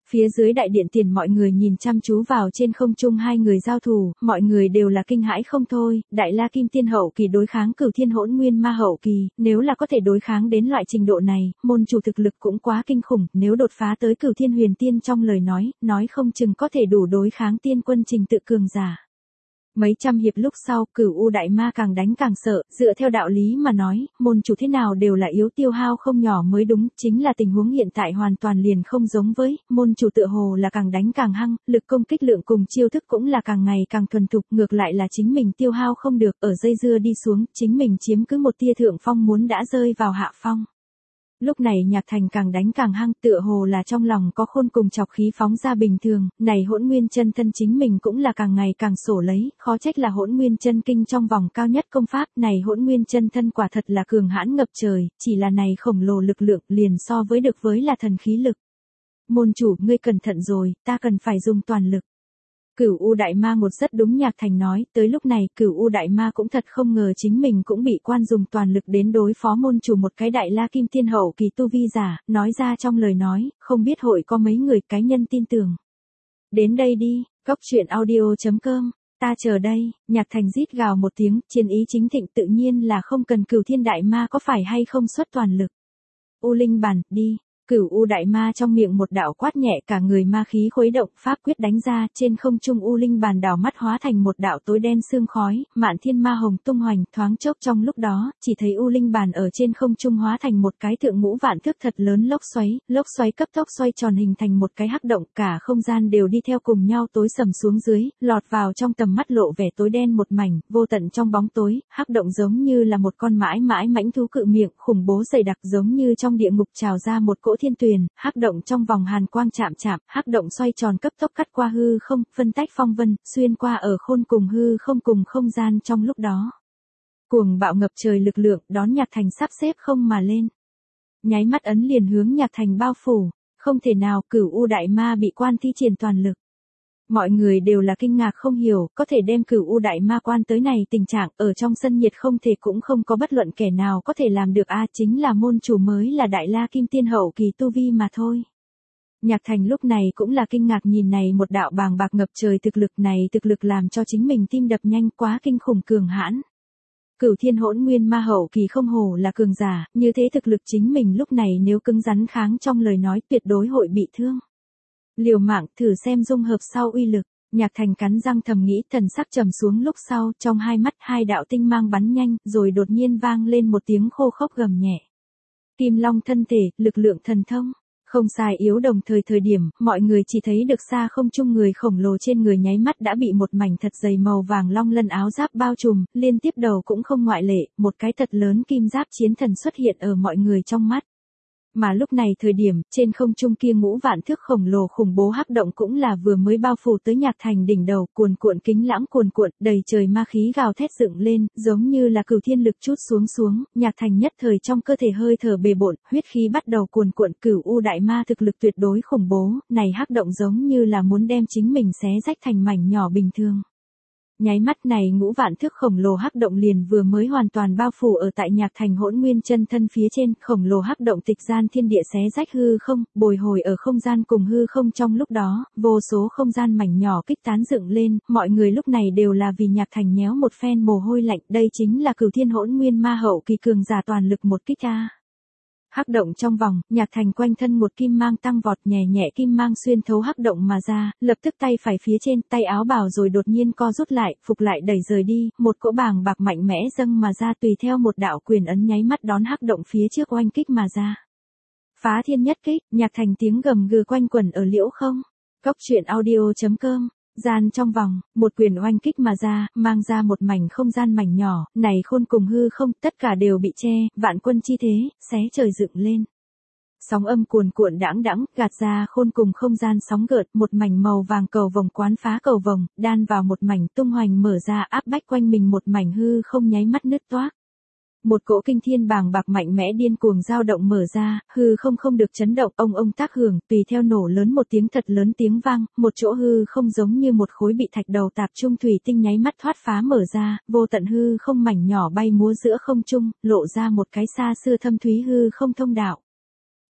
Phía dưới đại điện tiền mọi người nhìn chăm chú vào trên không trung hai người giao thủ, mọi người đều là kinh hãi không thôi, Đại La Kim Tiên hậu kỳ đối kháng Cửu Thiên Hỗn Nguyên Ma hậu kỳ, nếu là có thể đối kháng đến loại trình độ này, môn chủ thực lực cũng quá kinh khủng, nếu đột phá tới Cửu Thiên Huyền Tiên trong lời nói, nói không chừng có thể đủ đối kháng tiên quân Trình Tự cường giả. Mấy trăm hiệp lúc sau, Cửu U Đại Ma càng đánh càng sợ, dựa theo đạo lý mà nói, môn chủ thế nào đều là yếu tiêu hao không nhỏ mới đúng, chính là tình huống hiện tại hoàn toàn liền không giống với, môn chủ tựa hồ là càng đánh càng hăng, lực công kích lượng cùng chiêu thức cũng là càng ngày càng thuần thục, ngược lại là chính mình tiêu hao không được, ở dây dưa đi xuống, chính mình chiếm cứ một tia thượng phong muốn đã rơi vào hạ phong. Lúc này Nhạc Thành càng đánh càng hăng, tựa hồ là trong lòng có khôn cùng chọc khí phóng ra bình thường, này Hỗn Nguyên Chân Thân chính mình cũng là càng ngày càng sổ lấy, khó trách là Hỗn Nguyên Chân Kinh trong vòng cao nhất công pháp, này Hỗn Nguyên Chân Thân quả thật là cường hãn ngập trời, chỉ là này khổng lồ lực lượng liền so với được với là thần khí lực. Môn chủ, ngươi cẩn thận rồi, ta cần phải dùng toàn lực. Cửu U Đại Ma một rất đúng Nhạc Thành nói, tới lúc này Cửu U Đại Ma cũng thật không ngờ chính mình cũng bị quan dùng toàn lực đến đối phó môn chủ một cái Đại La Kim Tiên hậu kỳ tu vi giả, nói ra trong lời nói, không biết hội có mấy người cá nhân tin tưởng. Đến đây đi, cốc truyện audio chấm com, ta chờ đây, Nhạc Thành rít gào một tiếng, chiến ý chính thịnh tự nhiên là không cần Cửu Thiên Đại Ma có phải hay không xuất toàn lực. U Linh Bản, đi. Cửu U Đại Ma trong miệng một đạo quát nhẹ, cả người ma khí khuấy động, pháp quyết đánh ra, trên không trung U Linh Bàn đảo mắt hóa thành một đạo tối đen sương khói, Mạn Thiên Ma Hồng tung hoành, thoáng chốc trong lúc đó, chỉ thấy U Linh Bàn ở trên không trung hóa thành một cái thượng ngũ vạn thước thật lớn lốc xoáy, lốc xoáy cấp tốc xoay tròn hình thành một cái hắc động, cả không gian đều đi theo cùng nhau tối sầm xuống dưới, lọt vào trong tầm mắt lộ vẻ tối đen một mảnh, vô tận trong bóng tối, hắc động giống như là một con mãi mãi mãnh thú cự miệng, khủng bố dày đặc giống như trong địa ngục trào ra một cỗ thiên tuyền, hắc động trong vòng hàn quang chạm chạm, hắc động xoay tròn cấp tốc cắt qua hư không, phân tách phong vân, xuyên qua ở khôn cùng hư không cùng không gian trong lúc đó. Cuồng bạo ngập trời lực lượng, đón Nhạc Thành sắp xếp không mà lên. Nháy mắt ấn liền hướng Nhạc Thành bao phủ, không thể nào, Cửu U Đại Ma bị quan thi triển toàn lực. Mọi người đều là kinh ngạc không hiểu, có thể đem Cửu U Đại Ma quan tới này tình trạng, ở trong sân nhiệt không thể cũng không có bất luận kẻ nào có thể làm được a, chính là môn chủ mới là Đại La Kim Tiên hậu kỳ tu vi mà thôi. Nhạc Thành lúc này cũng là kinh ngạc nhìn này một đạo bàng bạc ngập trời thực lực này, thực lực làm cho chính mình tim đập nhanh, quá kinh khủng cường hãn. Cửu Thiên Hỗn Nguyên Ma hậu kỳ không hổ là cường giả, như thế thực lực chính mình lúc này nếu cứng rắn kháng trong lời nói tuyệt đối hội bị thương. Liều mạng, thử xem dung hợp sau uy lực. Nhạc Thành cắn răng thầm nghĩ, thần sắc trầm xuống lúc sau, trong hai mắt hai đạo tinh mang bắn nhanh, rồi đột nhiên vang lên một tiếng khô khốc gầm nhẹ. Kim Long thân thể, lực lượng thần thông. Không sai yếu đồng thời thời điểm, mọi người chỉ thấy được xa không trung người khổng lồ trên người nháy mắt đã bị một mảnh thật dày màu vàng long lân áo giáp bao trùm, liên tiếp đầu cũng không ngoại lệ, một cái thật lớn kim giáp chiến thần xuất hiện ở mọi người trong mắt. Mà lúc này thời điểm, trên không trung kia ngũ vạn thước khổng lồ khủng bố hắc động cũng là vừa mới bao phủ tới Nhạc Thành đỉnh đầu, cuồn cuộn kính lãng cuồn cuộn, đầy trời ma khí gào thét dựng lên, giống như là cửu thiên lực chút xuống xuống, Nhạc Thành nhất thời trong cơ thể hơi thở bề bộn, huyết khí bắt đầu cuồn cuộn, Cửu U Đại Ma thực lực tuyệt đối khủng bố, này hắc động giống như là muốn đem chính mình xé rách thành mảnh nhỏ bình thường. Nháy mắt này ngũ vạn thước khổng lồ hắc động liền vừa mới hoàn toàn bao phủ ở tại Nhạc Thành Hỗn Nguyên Chân Thân phía trên, khổng lồ hắc động tịch gian thiên địa xé rách hư không, bồi hồi ở không gian cùng hư không trong lúc đó, vô số không gian mảnh nhỏ kích tán dựng lên, mọi người lúc này đều là vì Nhạc Thành nhéo một phen mồ hôi lạnh, đây chính là Cửu Thiên Hỗn Nguyên Ma hậu kỳ cường giả toàn lực một kích a. Hắc động trong vòng, Nhạc Thành quanh thân một kim mang tăng vọt, nhẹ nhẹ kim mang xuyên thấu hắc động mà ra, lập tức tay phải phía trên, tay áo bào rồi đột nhiên co rút lại, phục lại đẩy rời đi, một cỗ bàng bạc mạnh mẽ dâng mà ra tùy theo một đạo quyền ấn nháy mắt đón hắc động phía trước oanh kích mà ra. Phá thiên nhất kích, Nhạc Thành tiếng gầm gừ quanh quẩn ở liễu không. Cốc truyện audio chấm com. Gian trong vòng, một quyền oanh kích mà ra, mang ra một mảnh không gian mảnh nhỏ, này khôn cùng hư không, tất cả đều bị che, vạn quân chi thế, xé trời dựng lên. Sóng âm cuồn cuộn đãng đãng, gạt ra khôn cùng không gian sóng gợt, một mảnh màu vàng cầu vồng quán phá cầu vồng, đan vào một mảnh tung hoành mở ra áp bách quanh mình một mảnh hư không nháy mắt nứt toác. Một cỗ kinh thiên bàng bạc mạnh mẽ điên cuồng dao động mở ra, hư không không được chấn động, ông ông tác hưởng, tùy theo nổ lớn một tiếng thật lớn tiếng vang, một chỗ hư không giống như một khối bị thạch đầu tạp trung thủy tinh nháy mắt thoát phá mở ra, vô tận hư không mảnh nhỏ bay múa giữa không trung, lộ ra một cái xa xưa thâm thúy hư không thông đạo.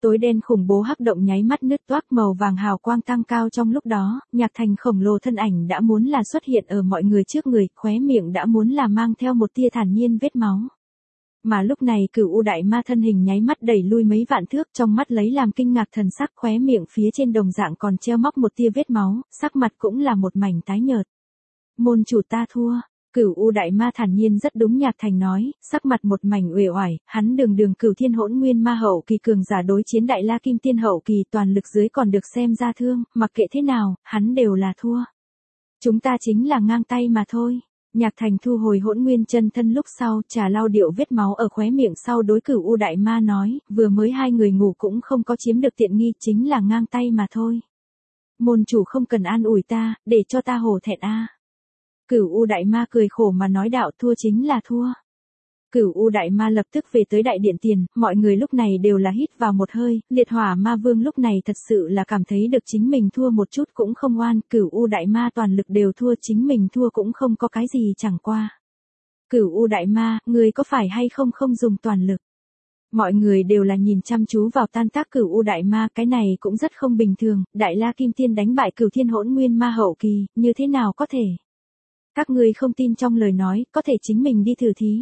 Tối đen khủng bố hắc động nháy mắt nứt toác, màu vàng hào quang tăng cao trong lúc đó, Nhạc Thành khổng lồ thân ảnh đã muốn là xuất hiện ở mọi người trước người, khóe miệng đã muốn là mang theo một tia thản nhiên vết máu. Mà lúc này Cửu U đại ma thân hình nháy mắt đẩy lui mấy vạn thước, trong mắt lấy làm kinh ngạc thần sắc, khóe miệng phía trên đồng dạng còn treo móc một tia vết máu, sắc mặt cũng là một mảnh tái nhợt. Môn chủ ta thua. Cửu U đại ma thản nhiên rất đúng Nhạc Thành nói, sắc mặt một mảnh uể oải, hắn đường đường Cửu Thiên Hỗn Nguyên Ma hậu kỳ cường giả đối chiến Đại La Kim Tiên hậu kỳ toàn lực dưới còn được xem ra thương, mặc kệ thế nào, hắn đều là thua. Chúng ta chính là ngang tay mà thôi. Nhạc Thành thu hồi Hỗn Nguyên chân thân lúc sau, trà lau điệu vết máu ở khóe miệng sau đối Cửu U đại ma nói, vừa mới hai người ngủ cũng không có chiếm được tiện nghi, chính là ngang tay mà thôi. Môn chủ không cần an ủi ta, để cho ta hổ thẹn a. Cửu U đại ma cười khổ mà nói, đạo thua chính là thua. Cửu U đại ma lập tức về tới đại điện tiền, mọi người lúc này đều là hít vào một hơi, liệt hỏa ma vương lúc này thật sự là cảm thấy được chính mình thua một chút cũng không oan, Cửu U đại ma toàn lực đều thua, chính mình thua cũng không có cái gì chẳng qua. Cửu U đại ma, người có phải hay không không dùng toàn lực? Mọi người đều là nhìn chăm chú vào tan tác Cửu U đại ma, cái này cũng rất không bình thường, Đại La Kim Tiên đánh bại Cửu Thiên Hỗn Nguyên Ma hậu kỳ, như thế nào có thể? Các ngươi không tin trong lời nói, có thể chính mình đi thử thí.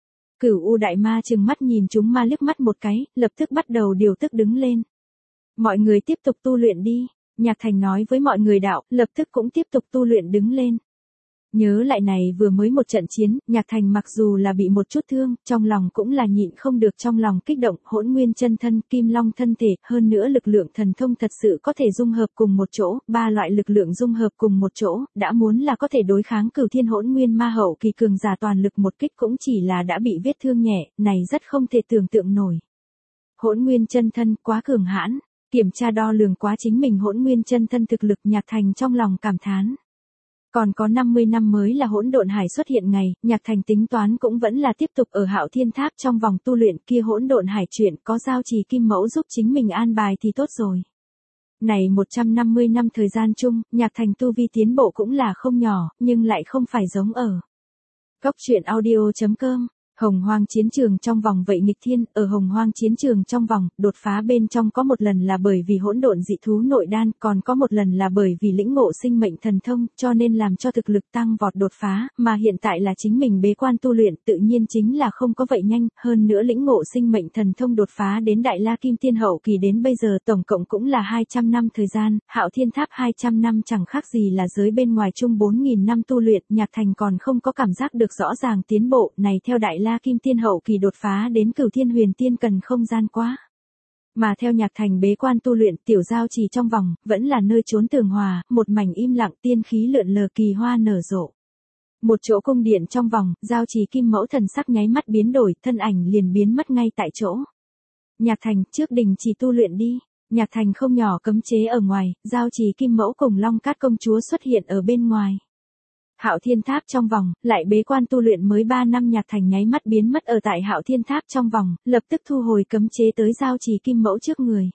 Cửu U đại ma trừng mắt nhìn chúng ma liếc mắt một cái, lập tức bắt đầu điều tức đứng lên. Mọi người tiếp tục tu luyện đi. Nhạc Thành nói với mọi người, đạo, lập tức cũng tiếp tục tu luyện đứng lên. Nhớ lại này vừa mới một trận chiến, Nhạc Thành mặc dù là bị một chút thương, trong lòng cũng là nhịn không được trong lòng kích động, Hỗn Nguyên chân thân, Kim Long thân thể, hơn nữa lực lượng thần thông thật sự có thể dung hợp cùng một chỗ, ba loại lực lượng dung hợp cùng một chỗ, đã muốn là có thể đối kháng Cửu Thiên Hỗn Nguyên Ma hậu kỳ cường giả toàn lực một kích cũng chỉ là đã bị vết thương nhẹ, này rất không thể tưởng tượng nổi. Hỗn Nguyên chân thân quá cường hãn, kiểm tra đo lường quá chính mình Hỗn Nguyên chân thân thực lực, Nhạc Thành trong lòng cảm thán. Còn có năm mươi năm mới là hỗn độn hải xuất hiện ngày, Nhạc Thành tính toán cũng vẫn là tiếp tục ở Hạo Thiên Tháp trong vòng tu luyện, kia hỗn độn hải chuyện có giao trì kim mẫu giúp chính mình an bài thì tốt rồi. Này một trăm năm mươi năm thời gian chung, Nhạc Thành tu vi tiến bộ cũng là không nhỏ, nhưng lại không phải giống ở Cốc truyện audio chấm com. Hồng Hoang chiến trường trong vòng vậy nghịch thiên, ở Hồng Hoang chiến trường trong vòng, đột phá bên trong có một lần là bởi vì hỗn độn dị thú nội đan, còn có một lần là bởi vì lĩnh ngộ sinh mệnh thần thông, cho nên làm cho thực lực tăng vọt đột phá, mà hiện tại là chính mình bế quan tu luyện, tự nhiên chính là không có vậy nhanh, hơn nữa lĩnh ngộ sinh mệnh thần thông đột phá đến Đại La Kim Tiên hậu kỳ đến bây giờ tổng cộng cũng là hai trăm năm thời gian, Hạo Thiên Tháp hai trăm năm chẳng khác gì là giới bên ngoài chung bốn nghìn năm tu luyện, Nhạc Thành còn không có cảm giác được rõ ràng tiến bộ, này theo Đại La Kim Tiên hậu kỳ đột phá đến Cửu Thiên Huyền Tiên cần không gian quá. Mà theo Nhạc Thành bế quan tu luyện, tiểu giao trì trong vòng, vẫn là nơi trốn tường hòa, một mảnh im lặng, tiên khí lượn lờ, kỳ hoa nở rộ. Một chỗ cung điện trong vòng, giao trì kim mẫu thần sắc nháy mắt biến đổi, thân ảnh liền biến mất ngay tại chỗ. Nhạc Thành, trước đình chỉ tu luyện đi. Nhạc Thành không nhỏ cấm chế ở ngoài, giao trì kim mẫu cùng Long Cát công chúa xuất hiện ở bên ngoài. Hạo Thiên Tháp trong vòng, lại bế quan tu luyện mới ba năm, Nhạc Thành nháy mắt biến mất ở tại Hạo Thiên Tháp trong vòng, lập tức thu hồi cấm chế tới giao trì kim mẫu trước người.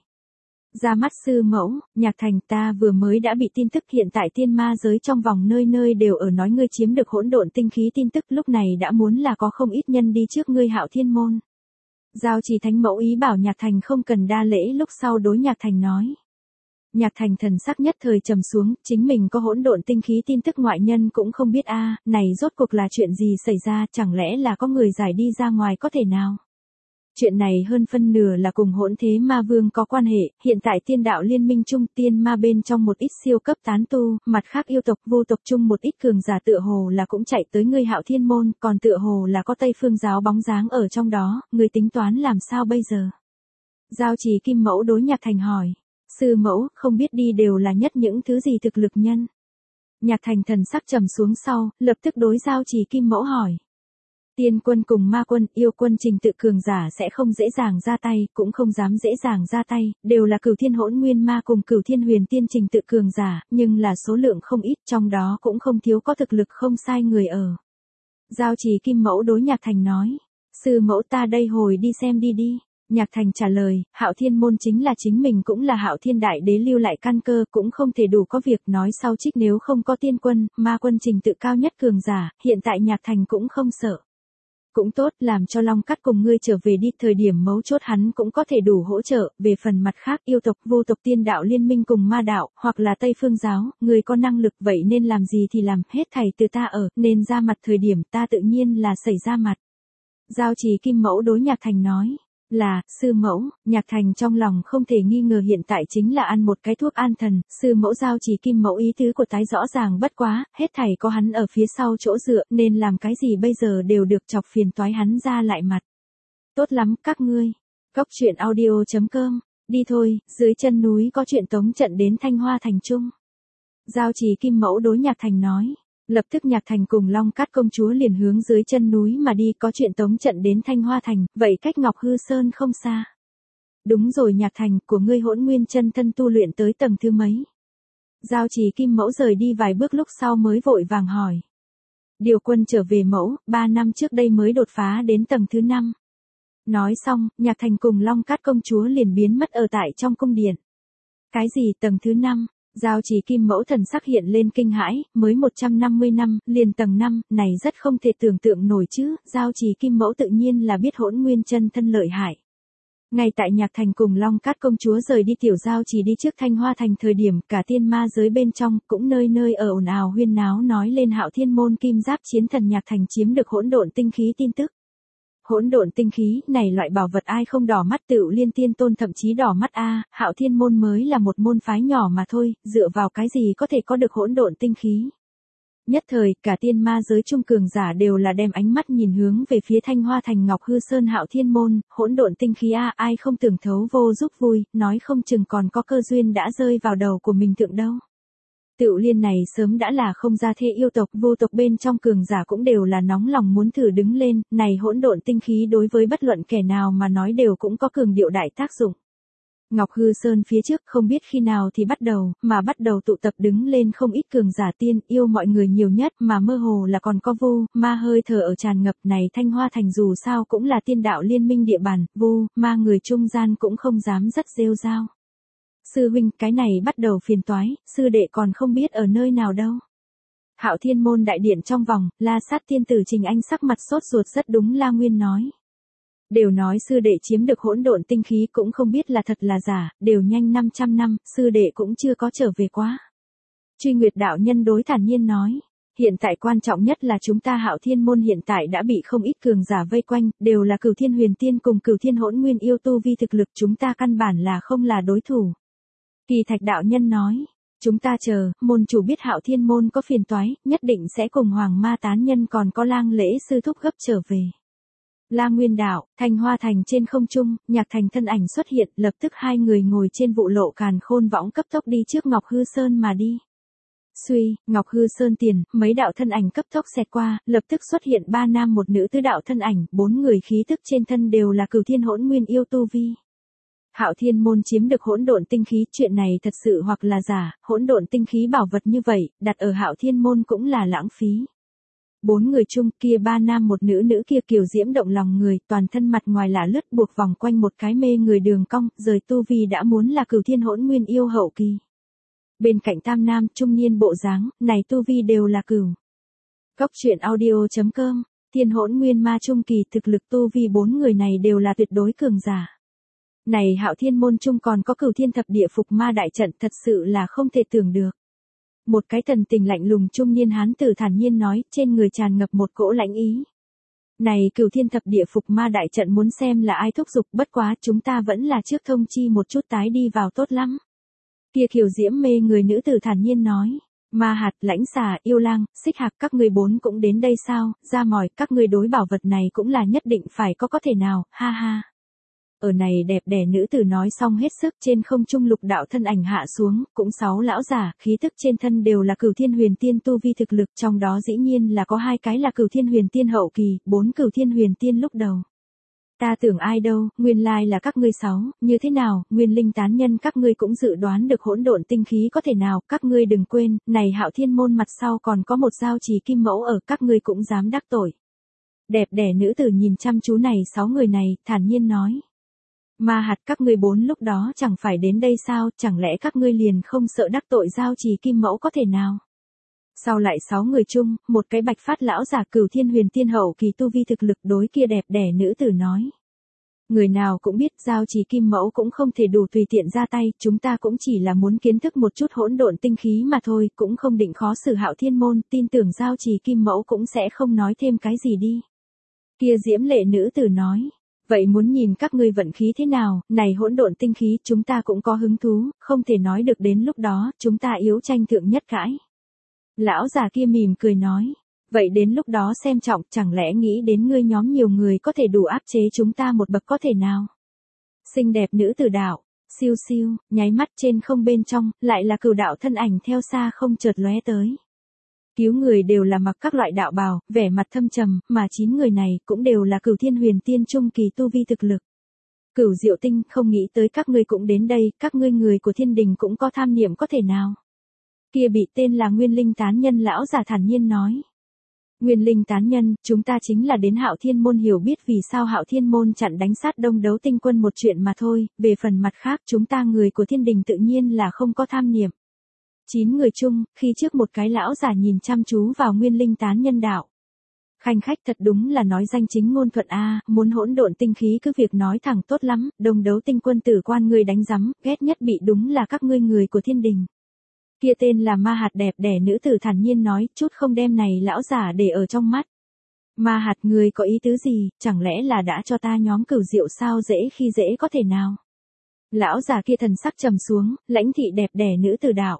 Ra mắt sư mẫu, Nhạc Thành, ta vừa mới đã bị tin tức hiện tại tiên ma giới trong vòng nơi nơi đều ở nói ngươi chiếm được hỗn độn tinh khí, tin tức lúc này đã muốn là có không ít nhân đi trước ngươi Hạo Thiên môn. Giao trì thánh mẫu ý bảo Nhạc Thành không cần đa lễ, lúc sau đối Nhạc Thành nói. Nhạc Thành thần sắc nhất thời trầm xuống, chính mình có hỗn độn tinh khí tin tức ngoại nhân cũng không biết a, à, này rốt cuộc là chuyện gì xảy ra, chẳng lẽ là có người giải đi ra ngoài có thể nào? Chuyện này hơn phân nửa là cùng hỗn thế ma vương có quan hệ, hiện tại tiên đạo liên minh chung tiên ma bên trong một ít siêu cấp tán tu, mặt khác yêu tộc vô tộc chung một ít cường giả tựa hồ là cũng chạy tới ngươi Hạo Thiên môn, còn tựa hồ là có Tây Phương giáo bóng dáng ở trong đó, ngươi tính toán làm sao bây giờ? Giao trì kim mẫu đối Nhạc Thành hỏi. Sư mẫu, không biết đi đều là nhất những thứ gì thực lực nhân. Nhạc Thành thần sắc trầm xuống sau, lập tức đối giao trì kim mẫu hỏi. Tiên quân cùng ma quân, yêu quân trình tự cường giả sẽ không dễ dàng ra tay, cũng không dám dễ dàng ra tay, đều là Cửu Thiên Hỗn Nguyên Ma cùng Cửu Thiên Huyền Tiên trình tự cường giả, nhưng là số lượng không ít, trong đó cũng không thiếu có thực lực không sai người ở. Giao trì kim mẫu đối Nhạc Thành nói. Sư mẫu, ta đây hồi đi xem đi đi. Nhạc Thành trả lời, Hạo Thiên môn chính là chính mình cũng là Hạo Thiên đại đế lưu lại căn cơ, cũng không thể đủ có việc nói sau trích, nếu không có tiên quân, ma quân trình tự cao nhất cường giả, hiện tại Nhạc Thành cũng không sợ. Cũng tốt, làm cho Long Cát cùng ngươi trở về đi, thời điểm mấu chốt hắn cũng có thể đủ hỗ trợ, về phần mặt khác yêu tộc, vô tộc tiên đạo liên minh cùng ma đạo, hoặc là Tây Phương giáo, ngươi có năng lực vậy nên làm gì thì làm, hết thảy từ ta ở, nên ra mặt thời điểm ta tự nhiên là xảy ra mặt. Giao Trì Kim Mẫu đối Nhạc Thành nói. Là, sư mẫu, Nhạc Thành trong lòng không thể nghi ngờ hiện tại chính là ăn một cái thuốc an thần, sư mẫu Giao Trì Kim Mẫu ý tứ của tái rõ ràng bất quá, hết thảy có hắn ở phía sau chỗ dựa nên làm cái gì bây giờ đều được chọc phiền toái hắn ra lại mặt. Tốt lắm, các ngươi. Cốc truyện audio chấm com, đi thôi, dưới chân núi có chuyện tống trận đến Thanh Hoa Thành Trung. Giao Trì Kim Mẫu đối Nhạc Thành nói. Lập tức Nhạc Thành cùng Long Cát công chúa liền hướng dưới chân núi mà đi, có chuyện tống trận đến Thanh Hoa Thành, vậy cách Ngọc Hư Sơn không xa. Đúng rồi Nhạc Thành, của ngươi Hỗn Nguyên chân thân tu luyện tới tầng thứ mấy? Giao Trì Kim Mẫu rời đi vài bước lúc sau mới vội vàng hỏi. Điều quân trở về mẫu, ba năm trước đây mới đột phá đến tầng thứ năm. Nói xong, Nhạc Thành cùng Long Cát công chúa liền biến mất ở tại trong cung điện. Cái gì tầng thứ năm? Giao Trì Kim Mẫu thần sắc hiện lên kinh hãi, mới một trăm năm mươi năm, liền tầng năm, này rất không thể tưởng tượng nổi chứ, Giao Trì Kim Mẫu tự nhiên là biết Hỗn Nguyên chân thân lợi hại. Ngay tại Nhạc Thành cùng Long Cát công chúa rời đi tiểu Giao Trì đi trước Thanh Hoa Thành thời điểm, cả tiên ma giới bên trong, cũng nơi nơi ở ồn ào huyên náo nói lên Hạo Thiên môn kim giáp chiến thần Nhạc Thành chiếm được hỗn độn tinh khí tin tức. Hỗn độn tinh khí, này loại bảo vật ai không đỏ mắt, Tựu Liên Tiên Tôn thậm chí đỏ mắt a, Hạo Thiên môn mới là một môn phái nhỏ mà thôi, dựa vào cái gì có thể có được hỗn độn tinh khí. Nhất thời, cả tiên ma giới trung cường giả đều là đem ánh mắt nhìn hướng về phía Thanh Hoa Thành Ngọc Hư Sơn Hạo Thiên môn, hỗn độn tinh khí a, ai không tưởng thấu vô giúp vui, nói không chừng còn có cơ duyên đã rơi vào đầu của mình tượng đâu. Tựu Liên này sớm đã là không ra thế yêu tộc, vô tộc bên trong cường giả cũng đều là nóng lòng muốn thử đứng lên, này hỗn độn tinh khí đối với bất luận kẻ nào mà nói đều cũng có cường điệu đại tác dụng. Ngọc Hư Sơn phía trước không biết khi nào thì bắt đầu, mà bắt đầu tụ tập đứng lên không ít cường giả tiên, yêu mọi người nhiều nhất, mà mơ hồ là còn có vu, ma hơi thở ở tràn ngập này. Thanh Hoa Thành dù sao cũng là tiên đạo liên minh địa bàn, vu, ma người trung gian cũng không dám rất rêu rao. Sư huynh, cái này bắt đầu phiền toái, sư đệ còn không biết ở nơi nào đâu. Hạo Thiên môn đại điện trong vòng, La Sát tiên tử Trình Anh sắc mặt sốt ruột rất đúng La Nguyên nói. Đều nói sư đệ chiếm được hỗn độn tinh khí cũng không biết là thật là giả, đều nhanh năm trăm năm, sư đệ cũng chưa có trở về quá. Truy Nguyệt đạo nhân đối thản nhiên nói. Hiện tại quan trọng nhất là chúng ta Hạo Thiên môn hiện tại đã bị không ít cường giả vây quanh, đều là Cửu Thiên Huyền Tiên cùng Cửu Thiên Hỗn Nguyên yêu tu vi thực lực chúng ta căn bản là không là đối thủ. Kỳ Thạch đạo nhân nói, chúng ta chờ, môn chủ biết Hạo Thiên môn có phiền toái, nhất định sẽ cùng Hoàng Ma tán nhân còn có Lang Lễ sư thúc gấp trở về. La Nguyên đạo, Thanh Hoa Thành trên không trung, Nhạc Thành thân ảnh xuất hiện, lập tức hai người ngồi trên vụ lộ càn khôn võng cấp tốc đi trước Ngọc Hư Sơn mà đi. Suy, Ngọc Hư Sơn tiền, mấy đạo thân ảnh cấp tốc xẹt qua, lập tức xuất hiện ba nam một nữ tứ đạo thân ảnh, bốn người khí tức trên thân đều là Cửu Thiên Hỗn Nguyên yêu tu vi. Hạo Thiên môn chiếm được hỗn độn tinh khí, chuyện này thật sự hoặc là giả, hỗn độn tinh khí bảo vật như vậy, đặt ở Hạo Thiên môn cũng là lãng phí. Bốn người chung kia ba nam một nữ nữ kia kiều diễm động lòng người, toàn thân mặt ngoài là lướt buộc vòng quanh một cái mê người đường cong, rời tu vi đã muốn là Cửu Thiên Hỗn Nguyên yêu hậu kỳ. Bên cạnh tam nam trung niên bộ dáng, này tu vi đều là cửu. Cốc truyện audio chấm com, Thiên Hỗn Nguyên ma trung kỳ, thực lực tu vi bốn người này đều là tuyệt đối cường giả. Này Hạo Thiên môn trung còn có Cửu Thiên thập địa phục ma đại trận, thật sự là không thể tưởng được. Một cái thần tình lạnh lùng trung niên hán tử thản nhiên nói, trên người tràn ngập một cỗ lãnh ý. Này Cửu Thiên thập địa phục ma đại trận muốn xem là ai thúc giục, bất quá chúng ta vẫn là trước thông chi một chút tái đi vào tốt lắm. Kia kiều diễm mê người nữ tử thản nhiên nói, Ma Hạt, Lãnh Xà, Yêu Lang, Xích Hạc các ngươi bốn cũng đến đây sao, ra mỏi, các ngươi đối bảo vật này cũng là nhất định phải có có thể nào, ha ha. Ở này đẹp đẽ nữ tử nói xong hết sức, trên không trung lục đạo thân ảnh hạ xuống, cũng sáu lão giả, khí tức trên thân đều là Cửu Thiên Huyền Tiên tu vi thực lực, trong đó dĩ nhiên là có hai cái là Cửu Thiên Huyền Tiên hậu kỳ, bốn Cửu Thiên Huyền Tiên lúc đầu. Ta tưởng ai đâu, nguyên lai là các ngươi sáu, như thế nào, Nguyên Linh tán nhân các ngươi cũng dự đoán được hỗn độn tinh khí có thể nào, các ngươi đừng quên, này Hạo Thiên môn mặt sau còn có một Giao Trì Kim Mẫu ở, các ngươi cũng dám đắc tội. Đẹp đẽ nữ tử nhìn chăm chú này sáu người này, thản nhiên nói. Ma Hạt, các ngươi bốn lúc đó chẳng phải đến đây sao, chẳng lẽ các ngươi liền không sợ đắc tội Giao Trì Kim Mẫu có thể nào? Sau lại sáu người chung, một cái bạch phát lão giả Cửu Thiên Huyền Tiên hậu kỳ tu vi thực lực đối kia đẹp đẽ nữ tử nói. Người nào cũng biết giao trì kim mẫu cũng không thể đủ tùy tiện ra tay, chúng ta cũng chỉ là muốn kiến thức một chút hỗn độn tinh khí mà thôi, cũng không định khó xử Hạo Thiên môn, tin tưởng giao trì kim mẫu cũng sẽ không nói thêm cái gì đi. Kia diễm lệ nữ tử nói. Vậy muốn nhìn các ngươi vận khí thế nào, này hỗn độn tinh khí chúng ta cũng có hứng thú, không thể nói được đến lúc đó, chúng ta yếu tranh thượng nhất cãi. Lão già kia mỉm cười nói, vậy đến lúc đó xem trọng, chẳng lẽ nghĩ đến ngươi nhóm nhiều người có thể đủ áp chế chúng ta một bậc có thể nào. Xinh đẹp nữ tử đạo, siêu siêu, nháy mắt trên không bên trong, lại là Cửu đạo thân ảnh theo xa không chợt lóe tới. Cứu người đều là mặc các loại đạo bào, vẻ mặt thâm trầm, mà chín người này cũng đều là Cửu Thiên Huyền Tiên trung kỳ tu vi thực lực. Cửu Diệu Tinh, không nghĩ tới các ngươi cũng đến đây, các ngươi người của thiên đình cũng có tham niệm có thể nào. Kia bị tên là Nguyên Linh tán nhân lão giả thản nhiên nói. Nguyên Linh tán nhân, chúng ta chính là đến Hạo Thiên môn hiểu biết vì sao Hạo Thiên môn chặn đánh sát Đông Đấu Tinh quân một chuyện mà thôi, về phần mặt khác chúng ta người của thiên đình tự nhiên là không có tham niệm. Chín người chung, khi trước một cái lão giả nhìn chăm chú vào Nguyên Linh tán nhân đạo. Khanh khách thật đúng là nói danh chính ngôn thuận a, muốn hỗn độn tinh khí cứ việc nói thẳng tốt lắm, Đông Đấu Tinh quân tử quan ngươi đánh rắm, ghét nhất bị đúng là các ngươi người của thiên đình. Kia tên là Ma Hạt đẹp đẽ nữ tử thản nhiên nói, chút không đem này lão giả để ở trong mắt. Ma Hạt người có ý tứ gì, chẳng lẽ là đã cho ta nhóm Cửu Diệu sao dễ khi dễ có thể nào. Lão giả kia thần sắc trầm xuống, lãnh thị đẹp đẽ nữ tử đạo.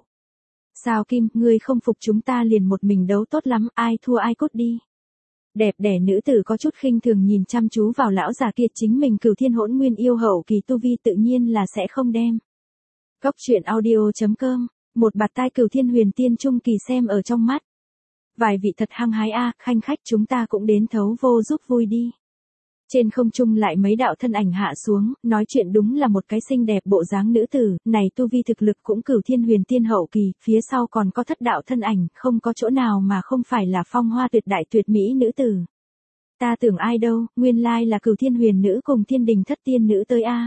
Sao Kim, ngươi không phục chúng ta liền một mình đấu tốt lắm, ai thua ai cút đi. Đẹp đẽ nữ tử có chút khinh thường nhìn chăm chú vào lão già kia, chính mình Cửu Thiên Hỗn Nguyên yêu hậu kỳ tu vi tự nhiên là sẽ không đem. Cốc truyện audio chấm com, một bạt tai Cửu Thiên Huyền Tiên trung kỳ xem ở trong mắt. Vài vị thật hăng hái a, khanh khách chúng ta cũng đến thấu vô giúp vui đi. Trên không trung lại mấy đạo thân ảnh hạ xuống, nói chuyện đúng là một cái xinh đẹp bộ dáng nữ tử, này tu vi thực lực cũng Cửu Thiên Huyền Tiên hậu kỳ, phía sau còn có thất đạo thân ảnh, không có chỗ nào mà không phải là phong hoa tuyệt đại tuyệt mỹ nữ tử. Ta tưởng ai đâu, nguyên lai là Cửu Thiên Huyền nữ cùng thiên đình thất tiên nữ tới a.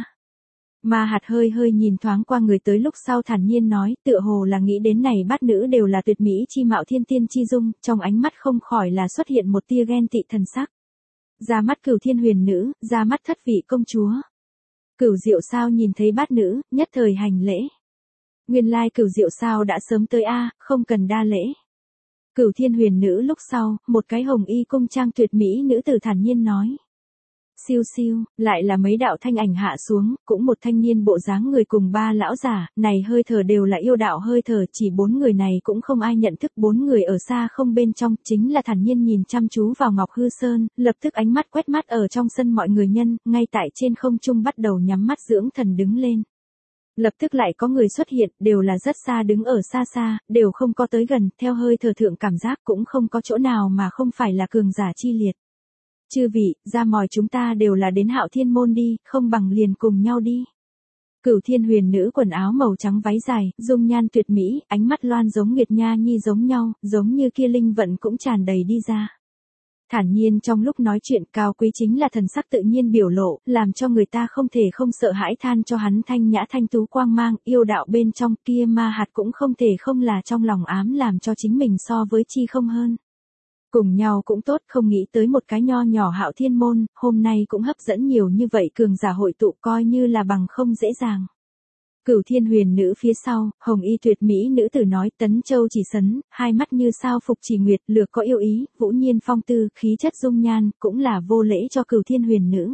Ma Hạt hơi hơi nhìn thoáng qua người tới lúc sau thản nhiên nói, tựa hồ là nghĩ đến này bát nữ đều là tuyệt mỹ chi mạo thiên tiên chi dung, trong ánh mắt không khỏi là xuất hiện một tia ghen tị thần sắc. Ra mắt Cửu Thiên Huyền nữ, ra mắt thất vị công chúa. Cửu Diệu sao nhìn thấy bát nữ, nhất thời hành lễ. Nguyên lai Cửu Diệu sao đã sớm tới a, không cần đa lễ. Cửu Thiên Huyền nữ lúc sau, một cái hồng y cung trang tuyệt mỹ nữ tử thản nhiên nói. Siêu siêu, lại là mấy đạo thanh ảnh hạ xuống, cũng một thanh niên bộ dáng người cùng ba lão giả, này hơi thở đều là yêu đạo hơi thở, chỉ bốn người này cũng không ai nhận thức, bốn người ở xa không bên trong, chính là thản nhiên nhìn chăm chú vào Ngọc Hư Sơn, lập tức ánh mắt quét mắt ở trong sân mọi người nhân, ngay tại trên không trung bắt đầu nhắm mắt dưỡng thần đứng lên. Lập tức lại có người xuất hiện, đều là rất xa đứng ở xa xa, đều không có tới gần, theo hơi thở thượng cảm giác cũng không có chỗ nào mà không phải là cường giả chi liệt. Chư vị, ra mòi chúng ta đều là đến Hạo Thiên môn đi, không bằng liền cùng nhau đi. Cửu Thiên Huyền nữ quần áo màu trắng váy dài, dung nhan tuyệt mỹ, ánh mắt loan giống Nguyệt Nha Nhi giống nhau, giống như kia linh vận cũng tràn đầy đi ra. Thản nhiên trong lúc nói chuyện cao quý chính là thần sắc tự nhiên biểu lộ, làm cho người ta không thể không sợ hãi than cho hắn thanh nhã thanh tú quang mang, yêu đạo bên trong kia Ma Hạt cũng không thể không là trong lòng ám làm cho chính mình so với chi không hơn. Cùng nhau cũng tốt, không nghĩ tới một cái nho nhỏ Hạo Thiên môn, hôm nay cũng hấp dẫn nhiều như vậy cường giả hội tụ coi như là bằng không dễ dàng. Cửu Thiên Huyền nữ phía sau, hồng y tuyệt mỹ nữ tử nói, Tấn Châu chỉ sấn, hai mắt như sao phục chỉ nguyệt, lược có yêu ý, vũ nhiên phong tư, khí chất dung nhan, cũng là vô lễ cho Cửu Thiên Huyền nữ.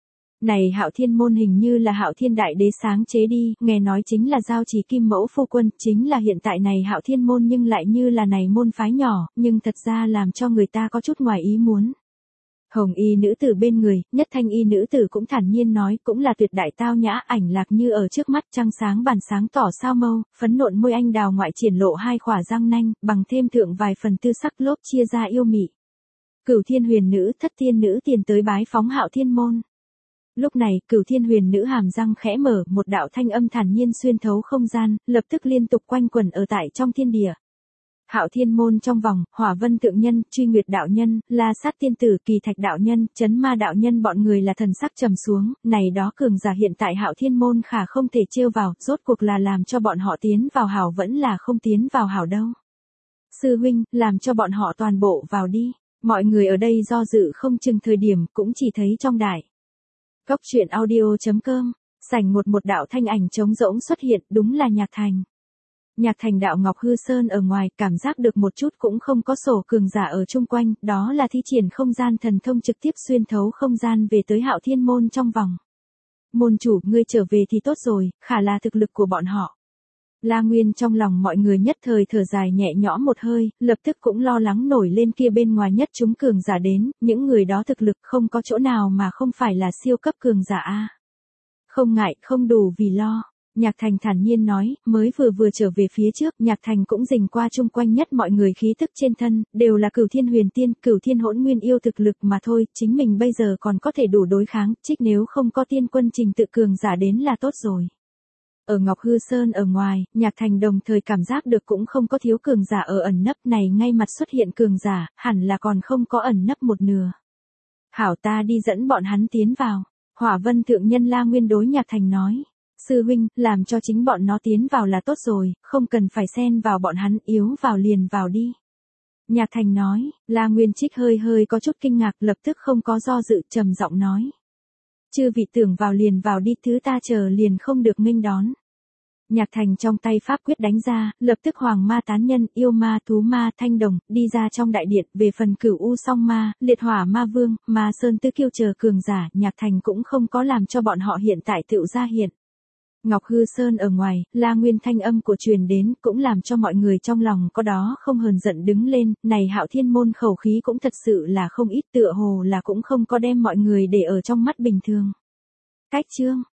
Này Hạo Thiên môn hình như là Hạo Thiên đại đế sáng chế đi, nghe nói chính là giao chỉ kim mẫu phu quân, chính là hiện tại này Hạo Thiên môn nhưng lại như là này môn phái nhỏ, nhưng thật ra làm cho người ta có chút ngoài ý muốn. Hồng y nữ tử bên người, nhất thanh y nữ tử cũng thản nhiên nói, cũng là tuyệt đại tao nhã, ảnh lạc như ở trước mắt, trăng sáng bàn sáng tỏ sao mâu, phấn nộn môi anh đào ngoại triển lộ hai khỏa răng nanh, bằng thêm thượng vài phần tư sắc lốp chia ra yêu mị. Cửu Thiên Huyền nữ, thất thiên nữ tiền tới bái phóng Hạo Thiên môn. Lúc này, Cửu Thiên Huyền nữ hàm răng khẽ mở, một đạo thanh âm thản nhiên xuyên thấu không gian, lập tức liên tục quanh quẩn ở tại trong thiên địa. Hạo Thiên môn trong vòng, Hỏa Vân Tượng Nhân, Truy Nguyệt đạo nhân, La Sát tiên tử, Kỳ Thạch đạo nhân, Chấn Ma đạo nhân bọn người là thần sắc trầm xuống, này đó cường giả hiện tại Hạo Thiên môn khả không thể trêu vào, rốt cuộc là làm cho bọn họ tiến vào hảo vẫn là không tiến vào hảo đâu. Sư huynh, làm cho bọn họ toàn bộ vào đi. Mọi người ở đây do dự không chừng thời điểm cũng chỉ thấy trong đại. Cốc truyện audio.com, sảnh một một đạo thanh ảnh trống rỗng xuất hiện, đúng là Nhạc Thành. Nhạc Thành đạo Ngọc Hư Sơn ở ngoài, cảm giác được một chút cũng không có sổ cường giả ở chung quanh, đó là thi triển không gian thần thông trực tiếp xuyên thấu không gian về tới Hạo Thiên môn trong vòng. Môn chủ, ngươi trở về thì tốt rồi, khả là thực lực của bọn họ. La Nguyên trong lòng mọi người nhất thời thở dài nhẹ nhõm một hơi, lập tức cũng lo lắng nổi lên kia bên ngoài nhất chúng cường giả đến, những người đó thực lực không có chỗ nào mà không phải là siêu cấp cường giả a. Không ngại, không đủ vì lo. Nhạc Thành thản nhiên nói, mới vừa vừa trở về phía trước, Nhạc Thành cũng rình qua chung quanh nhất mọi người khí tức trên thân, đều là Cửu Thiên Huyền Tiên, Cửu Thiên Hỗn Nguyên yêu thực lực mà thôi, chính mình bây giờ còn có thể đủ đối kháng, trích nếu không có tiên quân trình tự cường giả đến là tốt rồi. Ở Ngọc Hư Sơn ở ngoài, Nhạc Thành đồng thời cảm giác được cũng không có thiếu cường giả ở ẩn nấp này, ngay mặt xuất hiện cường giả, hẳn là còn không có ẩn nấp một nửa. Hảo, ta đi dẫn bọn hắn tiến vào. Hỏa Vân thượng nhân La Nguyên đối Nhạc Thành nói. Sư huynh, làm cho chính bọn nó tiến vào là tốt rồi, không cần phải xen vào bọn hắn, yếu vào liền vào đi. Nhạc Thành nói, La Nguyên Trích hơi hơi có chút kinh ngạc, lập tức không có do dự, trầm giọng nói. Chư vị tưởng vào liền vào đi, thứ ta chờ liền không được nghênh đón. Nhạc Thành trong tay pháp quyết đánh ra, lập tức hoàng ma tán nhân, yêu ma, thú ma, thanh đồng, đi ra trong đại điện, về phần Cửu U song ma, liệt hỏa ma vương, ma sơn tứ kiêu chờ cường giả, Nhạc Thành cũng không có làm cho bọn họ hiện tại tựu ra hiện. Ngọc Hư Sơn ở ngoài, La Nguyên thanh âm của truyền đến, cũng làm cho mọi người trong lòng có đó không hờn giận đứng lên, này Hạo Thiên môn khẩu khí cũng thật sự là không ít, tựa hồ là cũng không có đem mọi người để ở trong mắt bình thường. Cách chương